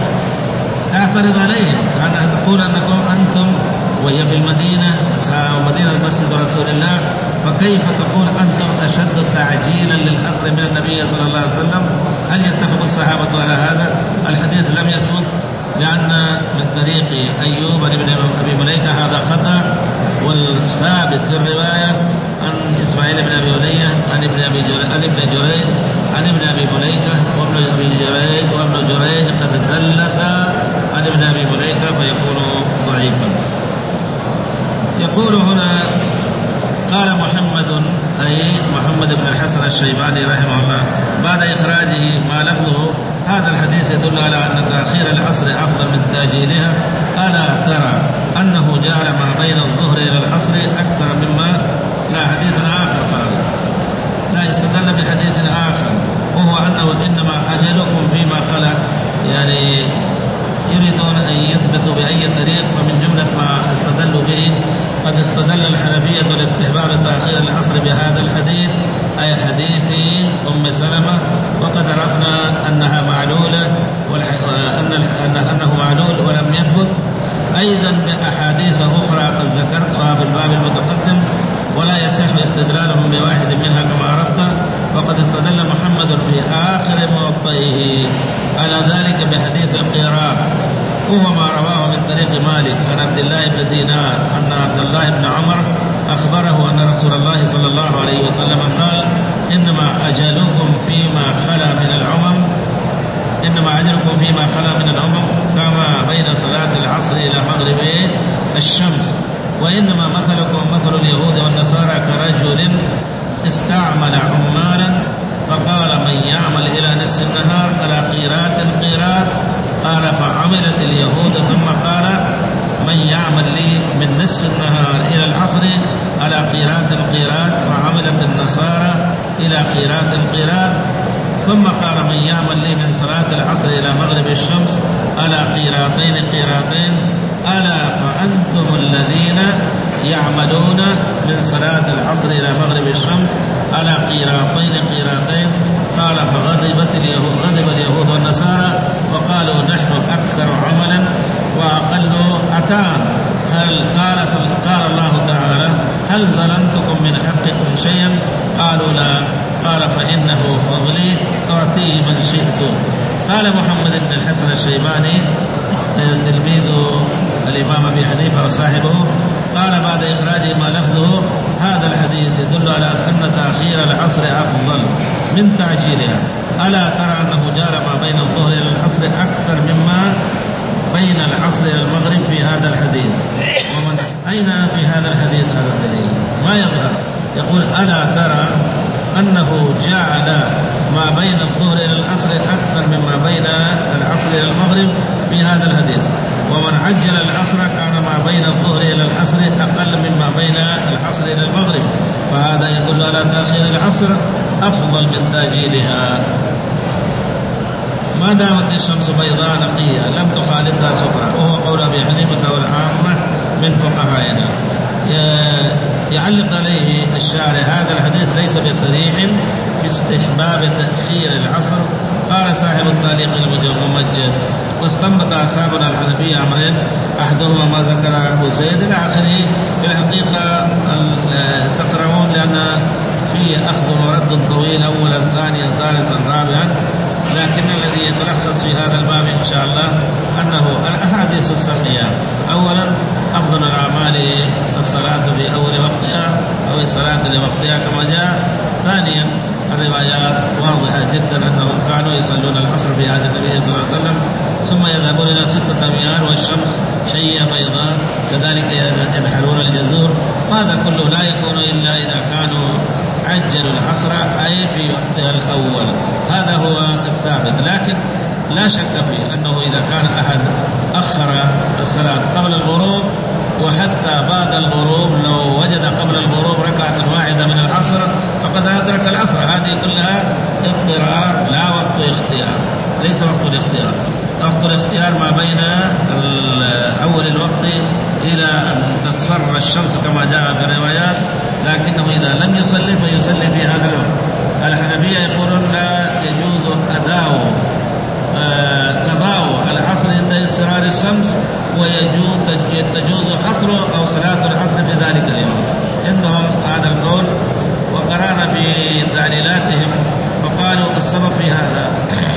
تعترض عليهم أنها تقول أنكم أنتم وهي في المدينة ومدينة مسجد رسول الله، فكيف تقول أنتم أشد تعجيلا للعصر من النبي صلى الله عليه وسلم؟ هل يتفق الصحابة على هذا؟ الحديث لم يثبت، لأن من طريق أيوب بن أبي مليكة هذا خطأ، والثابت في الرواية عن إسماعيل بن أبي مليكة عن ابن أبي عن ابن جريج عن ابن أبي مليكة وابن أبي جريج وابن جريج قد دلس عن ابن أبي مليكة فيكون ضعيفا. يقول هنا قال محمد أي محمد بن الحسن الشيباني رحمه الله بعد إخراجه ما لفظه هذا الحديث يدل على أن تأخير العصر أفضل من تأجيلها. ألا ترى أنه جعل ما بين الظهر إلى العصر أكثر مما لا حديث آخر قال لا يستدل بحديث آخر وهو أنه إنما أجلكم فيما خلق، يعني يريدون أن يثبتوا بأي طريق، فمن جملة ما استدلوا به قد استدل الحنفية والاستحباب تأخير العصر بهذا الحديث أي حديث أم سلمة، وقد عرفنا أنها معلولة وأنه معلول ولم يثبت، أيضا بأحاديث أخرى قد ذكرتها في الباب المتقدم، ولا يصح استدلالهم بواحد منها كما عرفت. وقد استدل محمد في آخر موطئه على ذلك بحديث القيراط، وهو ما رواه من طريق مالك عن عبد الله بن دينار أن عبد الله بن عمر أخبره أن رسول الله صلى الله عليه وسلم قال: إنما أجلكم فيما خلا من الأمم إنما أجلكم فيما خلا من الأمم كما بين صلاة العصر إلى مغرب الشمس، وإنما مثلكم مثل اليهود والنصارى كرجل استعمل عمالا فقال: من يعمل إلى نصف النهار على قيرات قيرات، قال فعملت اليهود، ثم قال: من يعمل لي من نصف النهار إلى العصر على قيرات قيرات، فعملت النصارى إلى قيرات قيرات، ثم قال: من يعمل لي من صلاة العصر إلى مغرب الشمس على قيراتين قيراتين، ألا فأنتم الذين يعملون من صلاة العصر إلى مغرب الشمس على قيراتين قيراتين. قال فغضبت اليهود غضب اليهود والنصارى وقالوا: نحن أكثر عملا وأقل عتاء. هل قال قال الله تعالى: هل ظلمتكم من حقكم شيئا؟ قالوا: لا. قال: فإنه فضلي أعطيه من شئت. قال محمد بن الحسن الشيباني تلميذ الإمام أبي حنيفة وصاحبه، قال بعد إخراجه ما لفظه: هذا الحديث يدل على أن تأخير العصر أفضل من تعجيلها. ألا ترى أنه جار ما بين الظهر إلى العصر أكثر مما بين العصر إلى المغرب في هذا الحديث؟ ومن أين في هذا الحديث هذا الدليل؟ ما يظهر. يقول: ألا ترى أنه جعل ما بين الظهر إلى العصر أكثر مما بين العصر إلى المغرب في هذا الحديث، ومن عجل العصر كان ما بين الظهر إلى العصر أقل مما بين العصر إلى المغرب، فهذا يدل على تأخير العصر أفضل من تأجيلها. ما دامت الشمس بيضاء نقية لم تخالطها سفرة، وهو قول أبي حنيفة والعامة من فقهائنا. يعلق عليه الشارع: هذا الحديث ليس بصريح في استحباب تأخير العصر. قال صاحب التعليق الممجد: واستنبط أصحابنا الحنفية أمرين، أحدهما ما ذكر أبو زيد إلى آخره. في الحقيقة تقرؤون لأن فيه أخذ ورد طويل، أولا ثانيا ثالثا رابعا، لكن الذي يتلخص في هذا الباب إن شاء الله أنه الأحاديث الصحيحة: أولا أفضل الأعمال الصلاة في أول وقتها أو الصلاة لوقتها كما جاء. ثانيا الروايات واضحة جدا أنهم كانوا يصلون العصر في عهد النبي صلى الله عليه وسلم ثم يذهبون إلى ستة أميال والشمس حية بيضاء، كذلك ينحرون الجزور. وهذا كله لا يكون إلا إذا كانوا عجلوا العصر أي في وقتها الأول، هذا هو الثابت. لكن لا شك فيه أنه إذا كان أحد أخر الصلاة قبل الغروب وحتى بعد الغروب لو وجد قبل الغروب ركعة واحدة من العصر فقد أدرك العصر. هذه كلها اضطرار لا وقت اختيار، ليس وقت الاختيار. وقت الاختيار ما بين أول الوقت إلى أن تصفر الشمس كما جاء في الروايات، لكنه إذا لم يصلي فيصلي في هذا الوقت. الحنفية يقولون لا يجوز أداء قضاء العصر عند اصفرار الشمس، ويجوز تجوز حصره أو صلاة العصر في ذلك اليوم. عندهم هذا القول، وقرأنا في تعليلاتهم وقالوا السبب في هذا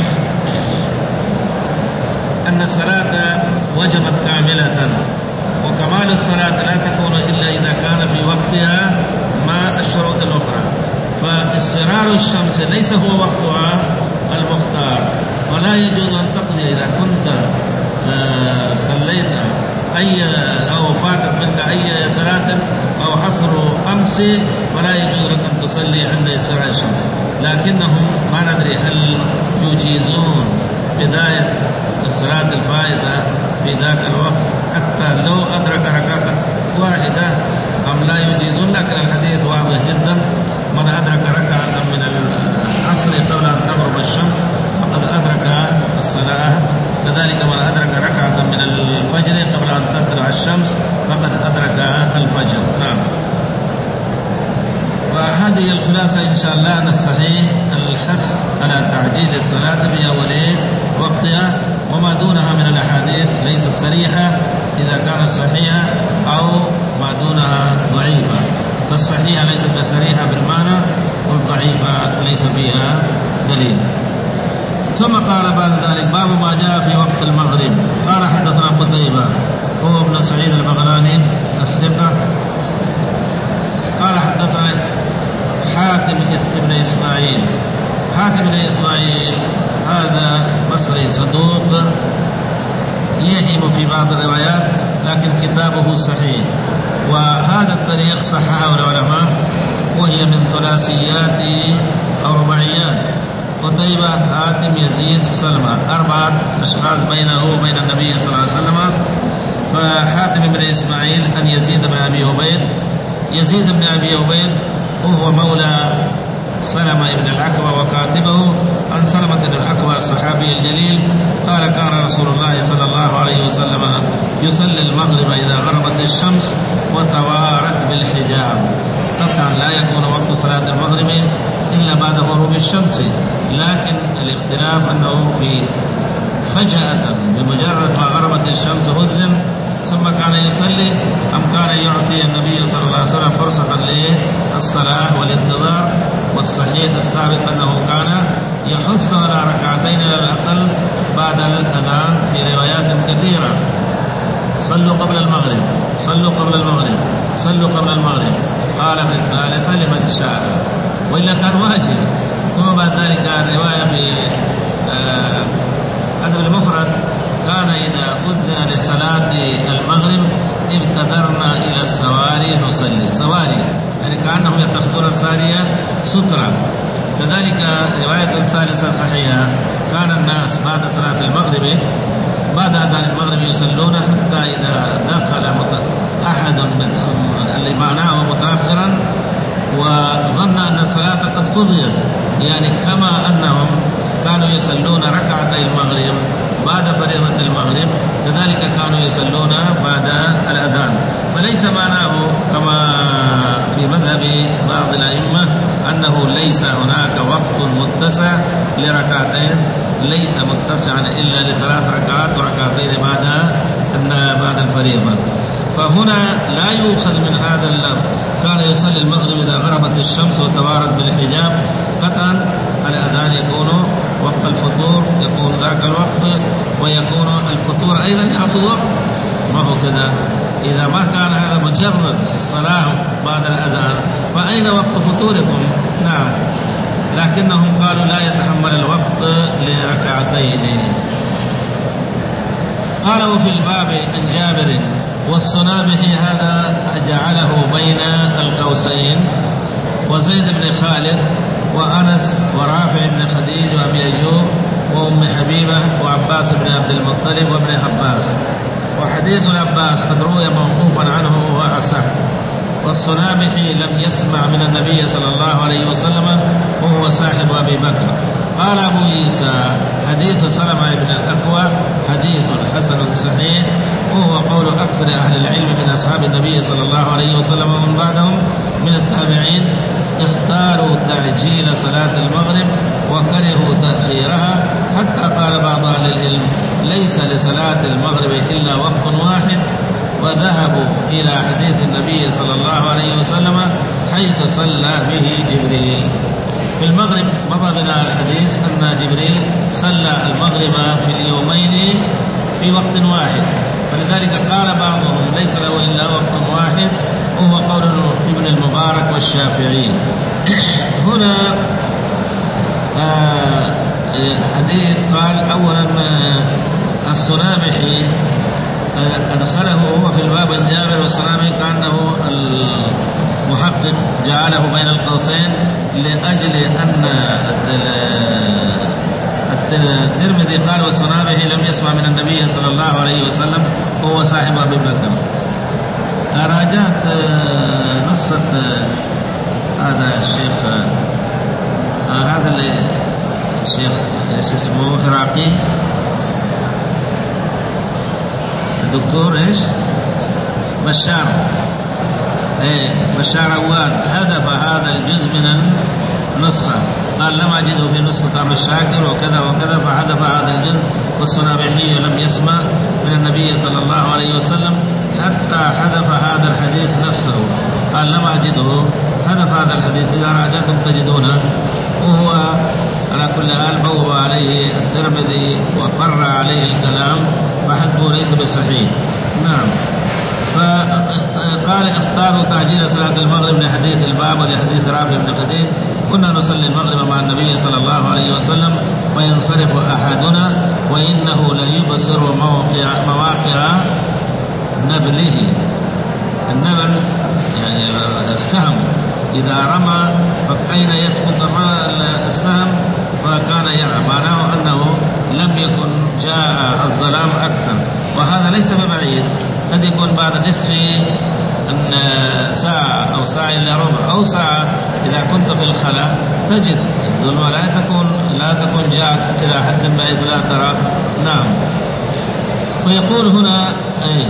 أن الصلاة وجبت كاملة، وكمال الصلاة لا تكون إلا إذا كان في وقتها مع الشروط الأخرى. فاصفرار الشمس ليس هو وقتها المختار، ولا يجوز أن تقضي إذا كنت صليت أي أو فاتت منك أي صلاة أو حصر أمس ولا يجوز لك أن تصلي عند اصفرار الشمس. لكنهم ما ندري هل يجيزون بداية الصلاة الفائتة في ذاك الوقت حتى لو أدرك ركعة واحدة أم لا يجيزون. لكن الحديث واضح جدا: من أدرك ركعة من العصر قبل أن تغرب الشمس فقد أدرك الصلاة، كذلك من أدرك ركعة من الفجر قبل أن تطلع الشمس فقد أدرك الفجر. نعم. وهذه الخلاصة إن شاء الله أن الصحيح الحث على تعجيل الصلاة في أول وقتها، وما دونها من الأحاديث ليست صريحة إذا كانت صحيحة أو ما دونها ضعيفة، فالصحيحة ليست بصريحة بالمعنى والضعيفة ليس فيها دليل. ثم قال بعد ذلك باب ما جاء في وقت المغرب. قال حدثنا قتيبة هو ابن سعيد البغلاني الثقة قال حدثنا حاتم بن إسماعيل. حاتم بن إسماعيل هذا بصري صدوق يهم في بعض الروايات لكن كتابه صحيح، وهذا الطريق صححه العلماء وهي من ثلاثيات أو رباعيات قتيبة حاتم يزيد سلمة، أربعة أشخاص بينه وبين النبي صلى الله عليه وسلم. فحاتم بن إسماعيل أن يزيد بن أبي عبيد، يزيد بن أبي عبيد وهو مولى سلمة بن العكوى وكاتبه عن سلمة بن العكوى الصحابي الجليل قال كان رسول الله صلى الله عليه وسلم يصلي المغرب إذا غربت الشمس وتوارت بالحجاب. قطعا لا يكون وقت صلاة المغرب إلا بعد غروب الشمس، لكن الاختلاف أنه في فجأة بمجرد ما غربت الشمس أذن ثم كان يصلي أم كان يعطي النبي صلى الله عليه وسلم فرصة للصلاة والانتظار. والصحيح الثابت أنه كان يحث على ركعتين على الأقل بعد الأذان في روايات كثيرة. صلوا قبل المغرب، صلوا قبل المغرب، صلوا قبل المغرب. قال في الثالثة لمن شاء، وإلا كان واجب. ثم بعد ذلك الرواية في أدب المفرد كان إذا أذن لصلاة المغرب ابتدرنا إلى السواري نصلي. سواري يعني كأنهم يتخذون السارية سترة. كذلك رواية الثالثة صحيحة كان الناس بعد صلاة المغرب بعد أذان المغرب يصلون حتى إذا دخل أحد اللي معناه متأخرا وظن أن الصلاة قد قضيت، يعني كما أنهم كانوا يصلون ركعتي المغرب بعد فريضة المغرب كذلك كانوا يصلون بعد الأذان. فليس معناه كما في مذهب بعض الأئمة أنه ليس هناك وقت متسع لركعتين، ليس متسعا إلا لثلاث ركعات وركعتين بعد بعد الفريضة. فهنا لا يؤخذ من هذا اللفظ كان يصلي المغرب إذا غربت الشمس وتوارت بالحجاب. قطعا الأذان يكون وقت الفطور، يكون ذاك الوقت، ويكون الفطور أيضا يأخذ وقت. ما هو كذا؟ إذا ما كان هذا مجرد الصلاة بعد الأذان فأين وقت فطوركم؟ نعم، لكنهم قالوا لا يتحمل الوقت لركعتين. قالوا في الباب عن جابر والصنابحي هذا جعله بين القوسين، وزيد بن خالد وأنس ورافع بن خديج وأبي أيوب وأم حبيبة وعباس بن عبد المطلب وابن عباس. وحديث العباس قد روي موقوفا عنه وهو أصح. والصنابحي لم يسمع من النبي صلى الله عليه وسلم وهو صاحب أبي بكر. قال أبو عيسى حديث سلمة بن الأكوى حديث حسن صحيح، وهو قول أكثر أهل العلم من أصحاب النبي صلى الله عليه وسلم ومن بعدهم من التابعين. اختاروا تعجيل صلاة المغرب وكرهوا تأخيرها، حتى قال بعض أهل العلم ليس لصلاة المغرب إلا وقت واحد، وذهبوا إلى حديث النبي صلى الله عليه وسلم حيث صلى به جبريل. في المغرب مضى بنا الحديث أن جبريل صلى المغرب في اليومين في وقت واحد، فلذلك قال بعضهم ليس له إلا وقت واحد، وهو قول ابن المبارك والشافعي. هنا آه حديث قال أولا الصنابحي أدخله هو في الباب الجابر، والصنابحي كأنه المحقق جعله بين القوسين لأجل أن الترمذي قال والصنابحي لم يسمع من النبي صلى الله عليه وسلم وهو صاحب أبي بكر. راجعت نسخة هذا الشيخ هذا اللي الشيخ ايش اسمه عراقي الدكتور ايش بشار ايه بشار عواد، هدف هذا الجزء من نسخة. قال لم أجده في نسخة عبد الشاكر وكذا وكذا، فحذف هذا الجزء. والصنابحي لم يسمع من النبي صلى الله عليه وسلم حتى حذف هذا الحديث نفسه. قال لم أجده، حذف هذا الحديث. إذا راجعتم تجدونه. وهو على كل حال بوب عليه الترمذي وقر عليه الكلام، فحذفه ليس بصحيح. نعم. فقال اختاروا تعجيل صلاة المغرب لحديث الباب ولحديث رافع بن خديج: كنا نصلي المغرب مع النبي صلى الله عليه وسلم وينصرف أحدنا وإنه ليبصر مواقع, مواقع نبله. النبل يعني السهم، إذا رمى فأين يسقط السهم فكان يرى، معناه أنه لم يكن جاء الظلام أكثر. وهذا ليس ببعيد، قد يكون بعد نصف أن ساعة أو ساعة إلا ربع أو ساعة إذا كنت في الخلاء تجد الظلمة لا تكون لا تكون جاءت إلى حد بعيد لا ترى. نعم. ويقول هنا أي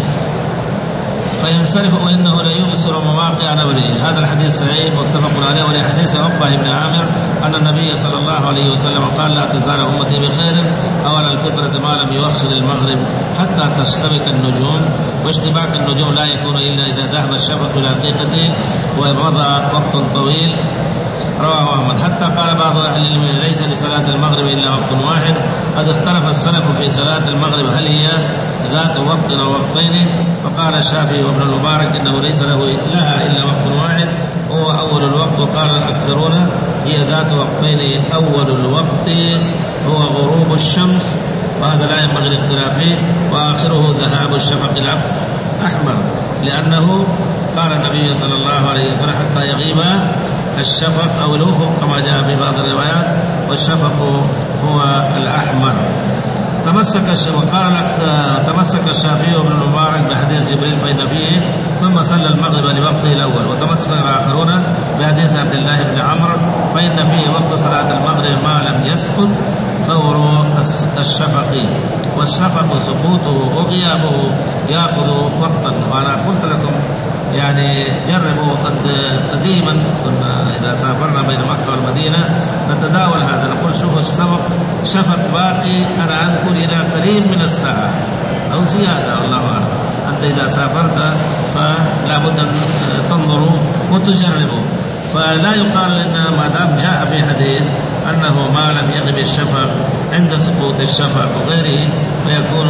فينصرف وإنه لا يبصر مواقع نبله. هذا الحديث صحيح متفق عليه. ولحديث عقبة بن عامر أن النبي صلى الله عليه وسلم قال: لا تزال أمتي بخير أول الفطرة ما لم يؤخر المغرب حتى تشتبك النجوم. واشتباك النجوم لا يكون إلا إذا ذهب الشفق إلى حقيقته ومضى وقت طويل. رواه أحمد. حتى قال بعض أهل العلم: ليس لصلاة المغرب إلا وقت واحد. قد اختلف السلف في صلاة المغرب هل هي ذات وقت أو وقتين، فقال الشافعي وابن المبارك إنه ليس له لها إلا وقت واحد وهو أول الوقت. وقال الأكثرون هي ذات وقتين. أول الوقت هو غروب الشمس وهذا لا ينبغي الاختلاف فيه، وآخره ذهاب الشفق الأحمر، لأنه قال النبي صلى الله عليه وسلم: حتى يغيب الشفق أو الأفق كما جاء في بعض الروايات، والشفق هو الأحمر. تمسك وقال تمسك الشافعي وابن المبارك بحديث جبريل فإن فيه ثم صلى المغرب لوقته الأول. وتمسك الآخرون بحديث عبد الله بن عمرو فإن فيه وقت صلاة المغرب ما لم يسقط ثور الشفق، والشفق سقوطه وغيابه يأخذ وقتا. وأنا قلت لكم يعني جربوا قديما كنا إذا سافرنا بين مكة والمدينة نتداول هذا، نقول شوفوا الشفق شفق باقي أنا أذكر إلى قريب من الساعة أو زيادة، والله أعلم. أنت إذا سافرت فلا بد أن تنظروا وتجربوا، فلا يقال لنا ما دام جاء في حديث أنه ما لم يغب الشفق عند سقوط الشفق وغيره فيكون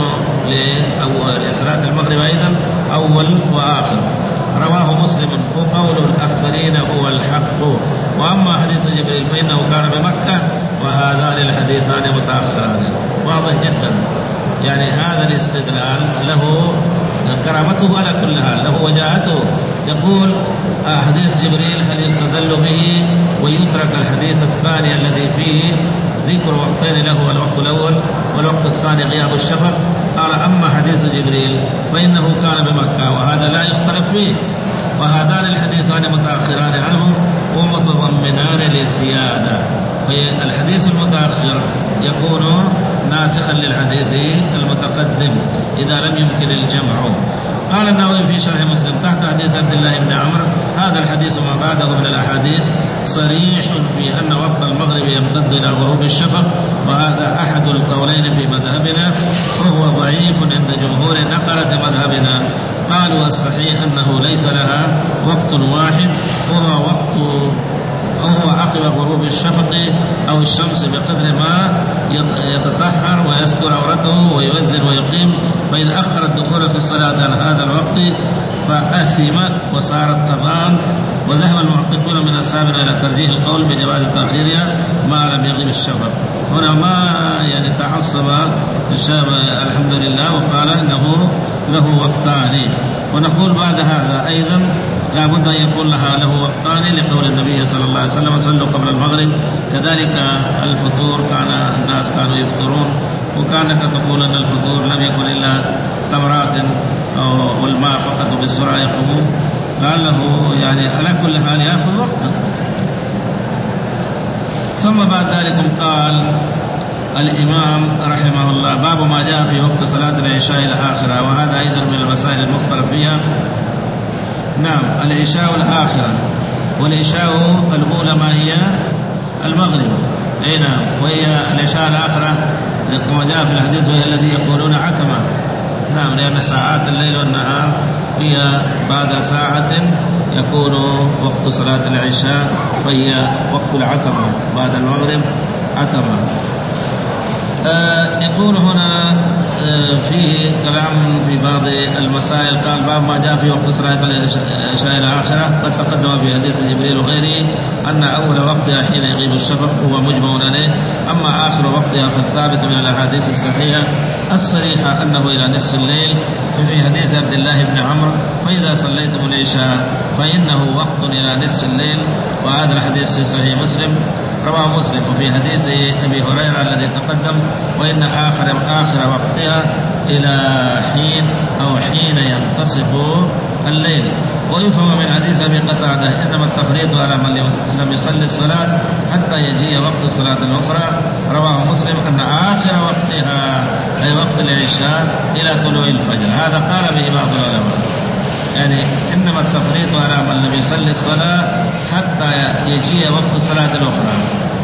لصلاة المغرب أيضا أول وآخر. رواه مسلم. وقول الأكثرين هو الحق. وأما حديث جبريل فإنه كان بمكة وهذان الحديثان متأخران. واضح جدا، يعني هذا الاستدلال له كرامته على كل حال، له وجاهته. يقول حديث جبريل هل يستدل به ويترك الحديث الثاني الذي فيه ذكر وقتين له، الوقت الأول والوقت الثاني غياب الشفق؟ قال: أما حديث جبريل فإنه كان بمكة وهذا لا يختلف فيه، وهذان الحديثان متأخران عنه ومتضمنان للزيادة. فالحديث المتأخر يكون ناسخا للحديث المتقدم إذا لم يمكن الجمع. قال النووي في شرح مسلم تحت حديث عبد الله بن عمرو: هذا الحديث وما بعده من الأحاديث صريح في أن وقت المغرب يمتد إلى غروب الشفق، وهذا أحد القولين في مذهبنا وهو ضعيف عند جمهور نقلة مذهبنا. قالوا الصحيح أنه ليس لها وقت واحد وهو وقت وهو عقب غروب الشفق أو الشمس بقدر ما يتطهر ويستر عورته ويؤذن ويقيم، فإن أخر الدخول في الصلاة عن هذا الوقت فأثم وصارت قضاء. وذهب المحققون من أصحابنا إلى ترجيح القول بجواز تأخيرها ما لم يغب الشفق. هنا ما يعني تعصب الشاب الحمد لله وقال إنه له وقتان. ونقول بعد هذا أيضا لا بد أن يكون لها له وقتان لقول النبي صلى الله عليه وسلم: صلوا قبل المغرب. كذلك الفطور كان الناس كانوا يفطرون، وكانك تقول أن الفطور لم يكن إلا تمرات والماء فقط بالسرعة يقومون، لعله يعني على كل حال يأخذ وقتا. ثم بعد ذلك قال الإمام رحمه الله: باب ما جاء في وقت صلاة العشاء الآخرة. وهذا أيضا من المسائل المختلف فيها. نعم، العشاء الآخرة. والعشاء الأولى ما هي؟ المغرب. أي نعم. وهي العشاء الآخرة كما جاء في الحديث وهي الذي يقولون عتمة. نعم، لأن ساعات الليل والنهار هي بعد ساعة يكون وقت صلاة العشاء، وهي وقت العتمة بعد المغرب عتمة. آه يقول هنا آه فيه كلام في بعض المسائل. قال باب ما جاء في وقت صلاة العشاء الآخرة. قد تقدم في حديث جبريل وغيره أن أول وقتها حين يغيب الشفق هو مجمع عليه، أما آخر وقتها فالثابت من الأحاديث الصحيحة الصريحة أنه إلى نصف الليل. في حديث عبد الله بن عمرو فإذا صليتم العشاء فإنه وقت إلى نصف الليل، وهذا الحديث في صحيح مسلم رواه مسلم. وفي حديث أبي هريرة الذي تقدم وإن آخر آخر وقتها إلى حين أو حين ينتصف الليل. ويفهم من حديث أبي قتادة إنما التفريط على من لم يصلي الصلاة حتى يجي وقت الصلاة الأخرى. رواه مسلم أن آخر وقتها أي وقت العشاء إلى طلوع الفجر. هذا قال به بعض العلماء، يعني إنما التفريط على من لم يصلي الصلاة حتى يجي وقت الصلاة الأخرى.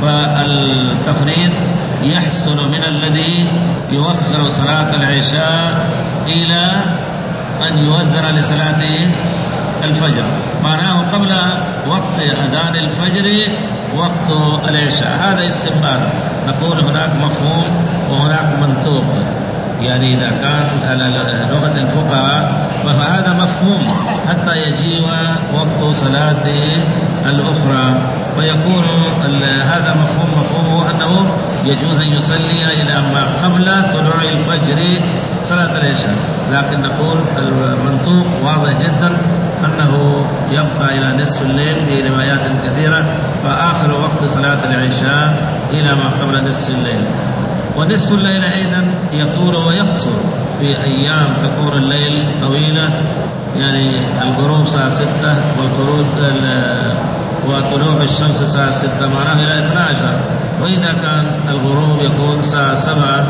فالتفريط يحصل من الذي يوخر صلاة العشاء إلى أن يؤذن لصلاة الفجر، معناه قبل وقت أذان الفجر وقت العشاء. هذا استنباط. نقول هناك مفهوم وهناك منطوق، يعني إذا كان على لغة الفقهاء فهذا مفهوم حتى يجي وقت صلاة الأخرى، ويكون هذا مفهوم مفهومه أنه يجوز أن يصلي إلى ما قبل طلوع الفجر صلاة العشاء. لكن نقول المنطوق واضح جدا أنه يبقى إلى نصف الليل في روايات كثيرة، فآخر وقت صلاة العشاء إلى ما قبل نصف الليل. ونصف الليل أيضا يطول ويقصر. في أيام تكون الليل طويلة، يعني الغروب الساعة ستة والخروج وطلوع الشمس الساعة ستة معناه إلى اثنا عشر، وإذا كان الغروب يكون الساعة سبعة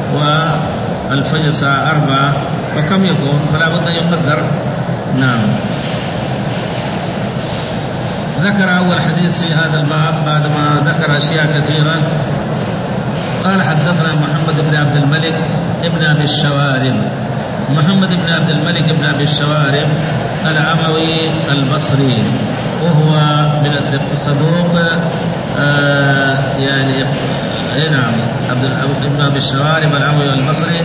والفجر الساعة أربعة فكم يكون؟ فلا بد أن يقدر. نعم. ذكر أول حديث في هذا الباب بعدما ذكر أشياء كثيرة. قال حدثنا محمد بن عبد الملك ابن أبي الشوارب. محمد بن عبد الملك ابن أبي الشوارب العموي البصري، وهو من الصدوق آه يعني نعم عبد ابن أبي الشوارب العموي البصري.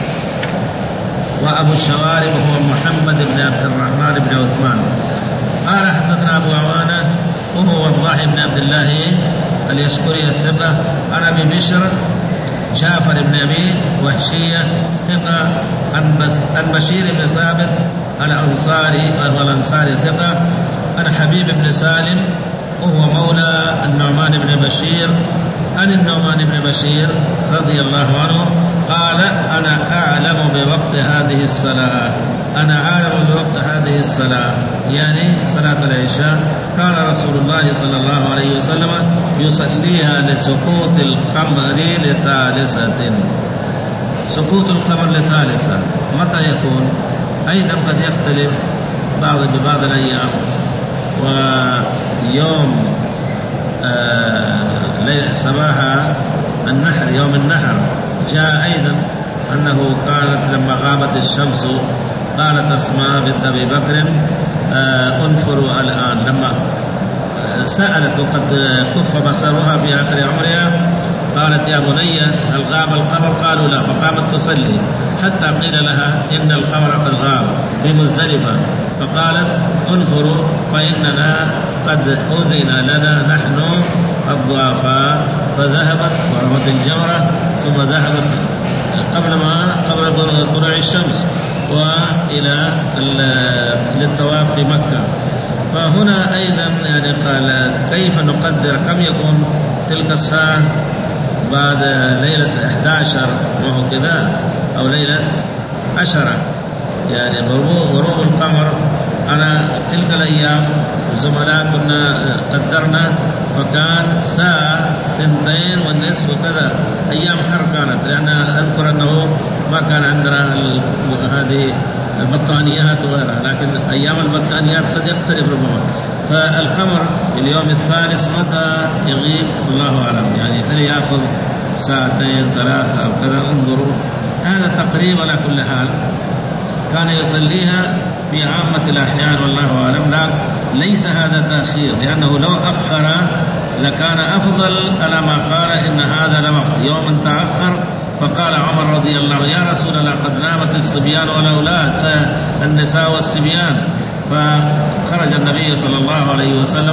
وأبو الشوارب هو محمد بن عبد الرحمن بن عثمان. قال حدثنا أبو عوانة وهو وضاح بن عبد الله اليشكري الثقة عن أبي بشر جعفر بن أبي وحشية ثقة عن بشير بن ثابت الأنصاري وهو الأنصاري ثقة عن حبيب بن سالم وهو مولى النعمان بن بشير عن النعمان بن بشير رضي الله عنه قال أنا أعلم بوقت هذه الصلاة أنا أعلم بوقت هذه الصلاة يعني صلاة العشاء. كان رسول الله صلى الله عليه وسلم يصليها لسقوط القمر لثالثة. سقوط القمر لثالثة متى يكون؟ أيضا قد يختلف بعض ببعض الأيام. ويوم آه صباح النحر يوم النحر جاء أيضا أنه كانت لما غابت الشمس قالت أسماء بنت أبي بكر آه انفروا الآن، لما سألت وقد كف بصرها في آخر عمرها قالت يا بني هل غاب القمر؟ قالوا لا، فقامت تصلي حتى قيل لها إن القمر قد غاب في مزدلفة، فقالت انفروا فإننا قد أذن لنا نحن الضعفاء، فذهبت ورمت الجمرة ثم ذهبت قبل ما قبل طلوع الشمس وإلى للطواف في مكة. فهنا أيضا يعني قال كيف نقدر كم يكون تلك الساعة بعد ليلة إحدى عشر وهو كذا أو ليلة عشرة، يعني غروب القمر. أنا تلك الأيام زملاء كنا قدرنا فكان ساعة ثنتين والنصف وكذا، أيام حر كانت، لأن أذكر أنه ما كان عندنا هذه البطانيات وغيرها، لكن أيام البطانيات قد يختلف ربما. فالقمر في اليوم الثالث متى يغيب الله أعلم، يعني هل يأخذ ساعتين ثلاثة أو كذا، انظروا. هذا تقريب على كل حال كان يصليها في عامة الأحيان والله أعلم. لا ليس هذا تأخير، لأنه لو أخر لكان أفضل على ما قال إن هذا لوقت. يوم تأخر فقال عمر رضي الله عنه يا رسول الله قد نامت الصبيان والأولاد النساء والصبيان، فخرج النبي صلى الله عليه وسلم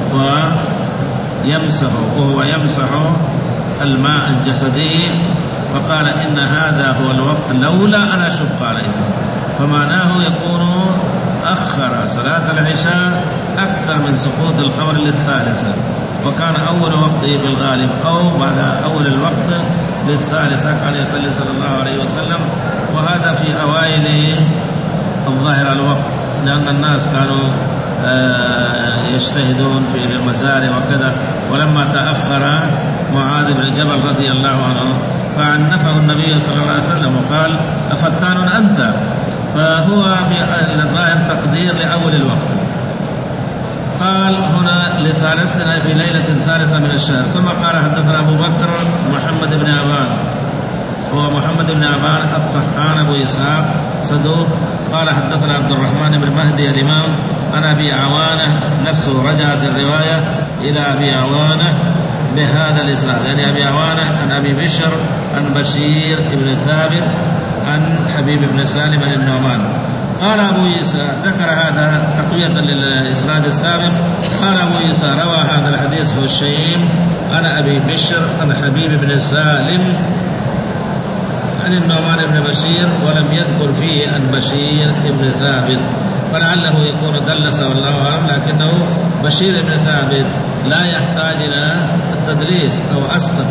ويمسح وهو يمسح الماء عن جسده فقال إن هذا هو الوقت لولا أن أشق عليكم، فمعناه يكون أخر صلاة العشاء أكثر من سقوط القمر للثالثة، وكان أول وقته بالغالب أو بعد أول الوقت للثالثة كان يصلي صلى الله عليه وسلم. وهذا في أوائل الظاهر الوقت، لأن الناس كانوا يجتهدون في المزارع وكذا. ولما تأخر معاذ بن جبل رضي الله عنه فعنفه النبي صلى الله عليه وسلم وقال أفتان أنت، فهو في الظاهر تقدير لأول الوقت. قال هنا لثالثنا في ليلة ثالثة من الشهر. ثم قال حدثنا أبو بكر محمد بن أبان، هو محمد بن أبان الطحان أبو إسحاق صدوق. قال حدثنا عبد الرحمن بن مهدي الإمام عن أبي عوانة نفسه، رجعت الرواية إلى أبي عوانة بهذا الإسناد، يعني أبي عوانة عن أبي بشر عن بشير بن ثابت عن حبيب بن سالم عن النعمان. قال أبو عيسى ذكر هذا تقوية للإسناد السابق. قال أبو عيسى روى هذا الحديث هشيم عن أبي بشر عن حبيب بن سالم عن النعمان بن بشير ولم يذكر فيه عن بشير بن ثابت، فلعله يكون دلس والله أعلم، لكنه بشير بن ثابت لا يحتاج إلى التدليس أو أسقط.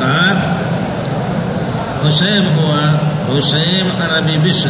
هشيم هو هشيم عن أبي بشر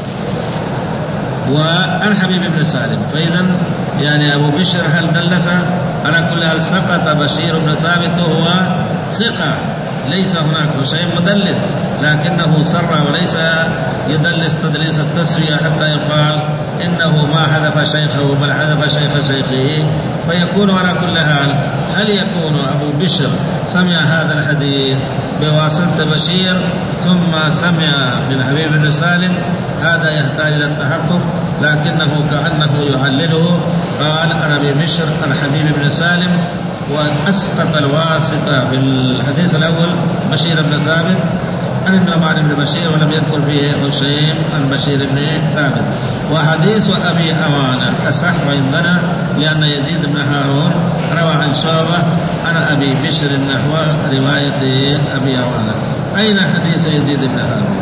وعن حبيب بن سالم، فإذا يعني أبو بشر هل دلس؟ على كل هل سقط بشير بن ثابت وهو ثقة، ليس هناك هشيم مدلس لكنه سر وليس يدلس تدليس التسوية حتى يقال إنه ما حذف شيخه بل حذف شيخ شيخه. فيكون على كل حال هل يكون أبو بشر سمع هذا الحديث بواسطة بشير ثم سمع من حبيب بن سالم؟ هذا يحتاج إلى التحقق، لكنه كأنه يعلله. قال عن أبي بشر عن حبيب بن سالم وأسقط الواسطة في الحديث الأول بشير بن ثابت عن النعمان بن بشير ولم يذكر فيه هشيم عن بشير بن ثابت. وحديث أبي عوانة أصح عندنا لأن يزيد بن هارون روى عن شعبة عن أبي بشر نحو رواية أبي عوانة. أين حديث يزيد بن هارون؟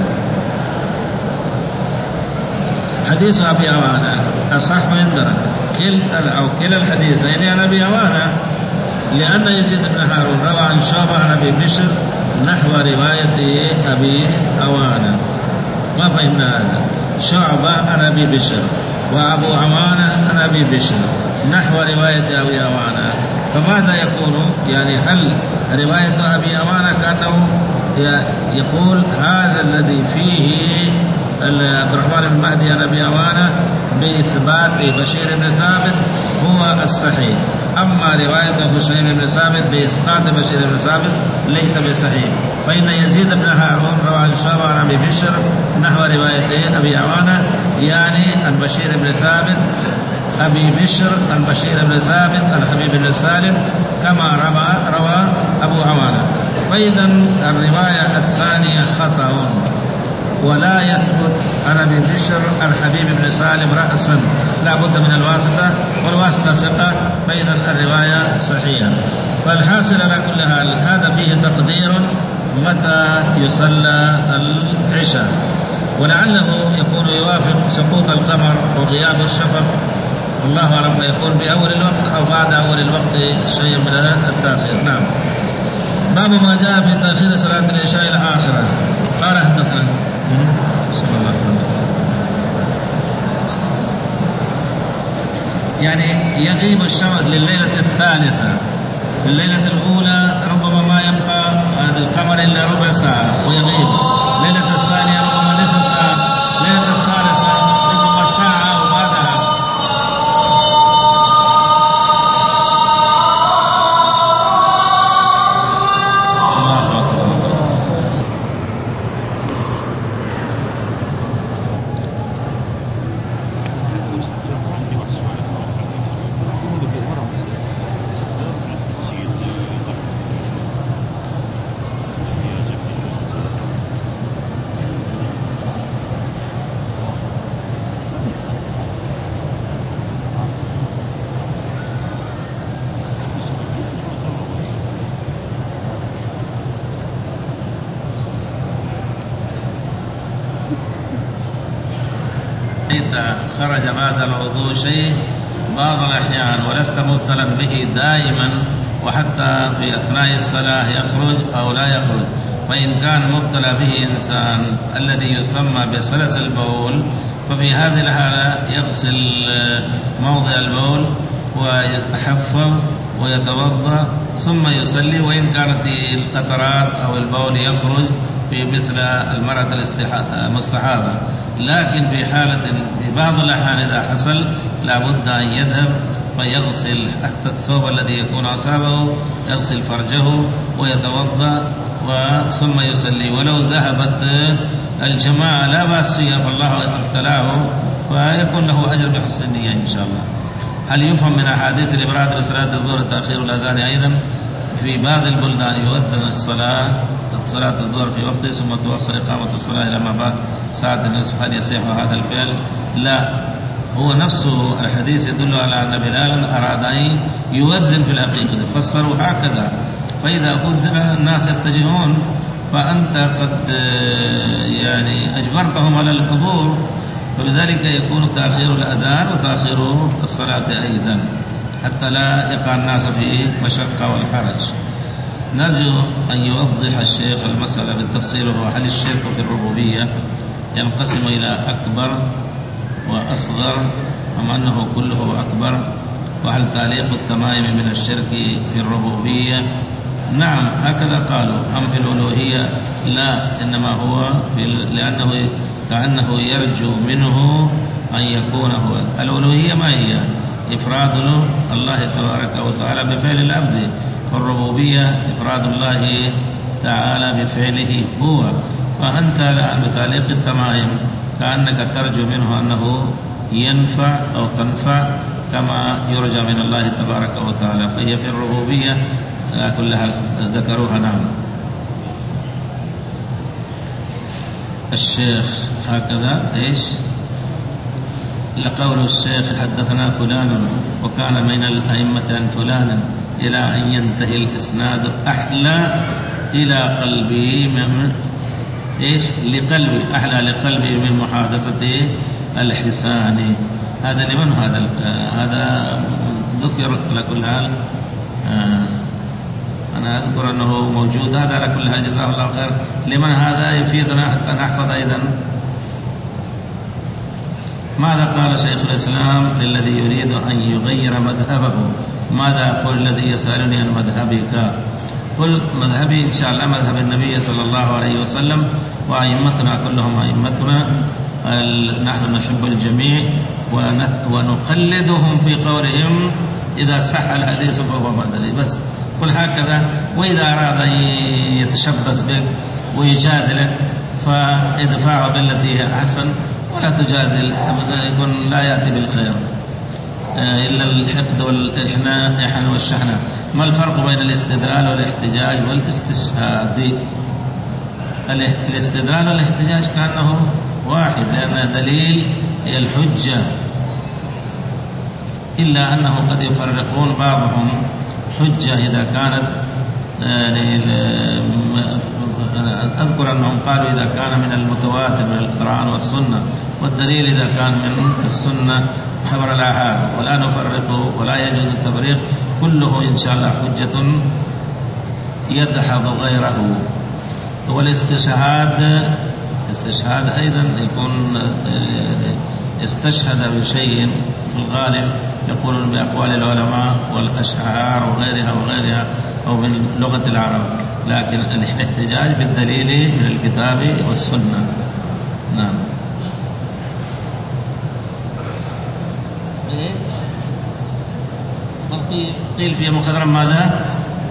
حديث أبي عوانة أصح عندنا كلا أو كلا الحديثين عن أبي عوانة، لأن يزيد بن هارون روى عن شعبة عن أبي بشر نحو رواية أبي عوانة. ما فهمنا هذا؟ شعبة عن أبي بشر وأبو عوانة عن أبي بشر نحو رواية أبي عوانة، فماذا يكون؟ يعني هل رواية أبي عوانة كأنه يقول هذا الذي فيه عبد الرحمن بن مهدي عن أبي عوانة بإثبات بشير بن ثابت هو الصحيح، أما رواية هشيم بن ثابت بإسقاط بشير بن ثابت ليس بصحيح. فإن يزيد بن هارون روى عن شعبة عن أبي بشر نحو رواية أبي عوانة، يعني عن بشير بن ثابت أبي بشر عن بشير بن ثابت عن حبيب بن سالم كما روى روى أبو عوانة. فإذا الرواية الثانية خطأ ولا يثبت عن أبي بشر عن حبيب بن سالم رأسا، لا بد من الواسطة والواسطة ثقة، فإذا الرواية صحيحة. فالحاصل على كل حال هذا فيه تقدير متى يصلى العشاء، ولعله يكون يوافق سقوط القمر وغياب الشفق والله أعلم، فيكون بأول الوقت أو بعد أول الوقت شيء من التأخير. نعم. باب ما جاء في تأخير صلاة العشاء الآخرة. قال حدثنا بسم الله الرحمن الرحيم. يعني يغيب الشمس لليلة الثالثة، في الليلة الأولى ربما ما يبقى القمر إلا ربع ساعة ويغيب، ليلة الثانية ربما نصف ساعة، ليلة الثالثة ربما ساعة وبعدها. إذا خرج بعد الوضوء شيء بعض الأحيان ولست مبتلا به دائما وحتى في أثناء الصلاة يخرج أو لا يخرج، فإن كان مبتلى به إنسان الذي يسمى بسلس البول ففي هذه الحالة يغسل موضع البول ويتحفظ ويتوضأ ثم يصلي، وإن كانت القطرات أو البول يخرج في مثل المرأة المستحاضة. لكن في حالة في بعض الأحيان إذا حصل لابد أن يذهب فيغسل حتى الثوب الذي يكون أصابه، يغسل فرجه ويتوضأ ثم يصلي. ولو ذهبت الجماعة لا بأس فيها فالله ابتلاه فيكون له أجر بحسن النية إن شاء الله. هل يفهم من أحاديث الإبراد بصلاة الظهر تأخير الأذان أيضا؟ في بعض البلدان يؤذن الصلاة صلاة الظهر في وقته ثم تؤخر إقامة الصلاة إلى ما بعد ساعة النصف، هل يصح هذا الفعل؟ لا، هو نفسه الحديث يدل على أن بلالا أراد أن يؤذن في الحقيقة، فسروا هكذا، فإذا أذن الناس يتجهون فأنت قد يعني أجبرتهم على الحضور، فبذلك يكون تأخير الأذان وتأخير الصلاة أيضا حتى لا يقع الناس في مشقة والحرج. نرجو أن يوضح الشيخ المسألة بالتفصيل، وهو هل الشرك في الربوبية ينقسم إلى أكبر وأصغر أم أنه كله أكبر؟ وهل تعليق التمائم من الشرك في الربوبية؟ نعم هكذا قالوا. أم في الألوهية؟ لا، إنما هو في لأنه كأنه يرجو منه أن يكون هو. الألوهية ما هي؟ إفراد الله تبارك وتعالى بفعل العبد، والربوبية إفراد الله تعالى بفعله هو. فأنت بتعليق التمائم كأنك ترجو منه أنه ينفع أو تنفع كما يرجى من الله تبارك وتعالى، فهي في الربوبية كلها ذكروها. نعم. الشيخ هكذا إيش لقول الشيخ حدثنا فلان وكان من الأئمة عن فلان إلى أن ينتهي الإسناد أحلى إلى قلبي من إيش لقلبي أحلى لقلبي من محادثة الحساني. هذا لمن هذا هذا ذكر على كل حال، أنا أذكر أنه موجود هذا على كل حال، جزاه الله خير. لمن هذا يفيدنا حتى نحفظ أيضا. ماذا قال شيخ الإسلام للذي يريد أن يغير مذهبه؟ ماذا أقول الذي يسألني عن مذهبك؟ قل مذهبي إن شاء الله مذهب النبي صلى الله عليه وسلم وأئمتنا كلهم أئمتنا، نحن نحب الجميع ونقلدهم في قولهم، إذا صح الحديث فهو مدري بس. قل هكذا. وإذا أراد أن يتشبث بك ويجادلك فادفعه بالتي هي أحسن، ولا تجادل، يكون لا يأتي بالخير إلا الحقد والإحناء والشحناء. ما الفرق بين الاستدلال والاحتجاج والاستشهاد؟ الاستدلال والاحتجاج كأنه واحد، لأن دليل هي الحجة، إلا أنه قد يفرقون بعضهم حجة إذا كانت يعني أذكر أنهم قالوا إذا كان من المتواتر من القرآن والسنة، والدليل إذا كان من السنة خبر الآحاد، ولا نفرق ولا يجوز التفريق، كله إن شاء الله حجة يدحض غيره. والاستشهاد استشهاد أيضا يكون استشهد بشيء في الغالب يقولون بأقوال العلماء والأشعار وغيرها وغيرها أو من لغة العرب، لكن الاحتجاج بالدليل من الكتاب والسنة. نعم. قيل في مخضرم ماذا؟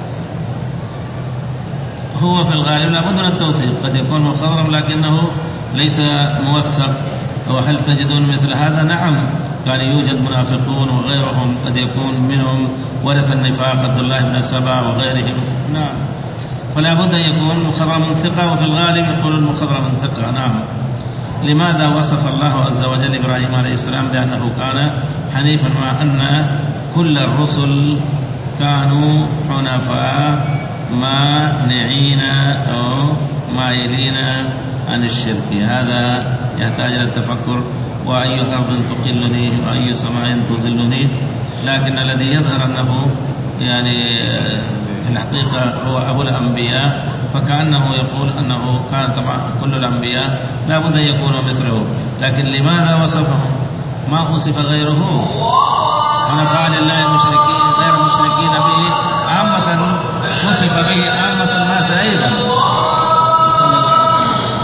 هو في الغالب لابد من التوثيق، قد يكون مخضرم لكنه ليس موثق. وهل تجدون مثل هذا؟ نعم، كان يوجد منافقون وغيرهم قد يكون منهم ورث النفاق عبد الله بن سبع وغيرهم. نعم، فلا بد أن يكون مخضرم ثقة، وفي الغالب يقول المخضرم ثقة. نعم. لماذا وصف الله عز وجل إبراهيم عليه السلام بأنه كان حنيفا، مع أن كل الرسل كانوا حنفاء مانعين أو مائلين عن الشرك. هذا يحتاج إلى التفكر. وأي أرض تقلني وأي سماء تظلني. لكن الذي يظهر أنه يعني في الحقيقة هو أبو الأنبياء، فكأنه يقول أنه كان طبعا كل الأنبياء لا بد أن يكونوا مثله، لكن لماذا وصفهم؟ ما وصف غيره من أفعال الله المشركين غير مشركين به عامة، وصف به عامة الناس أيضا.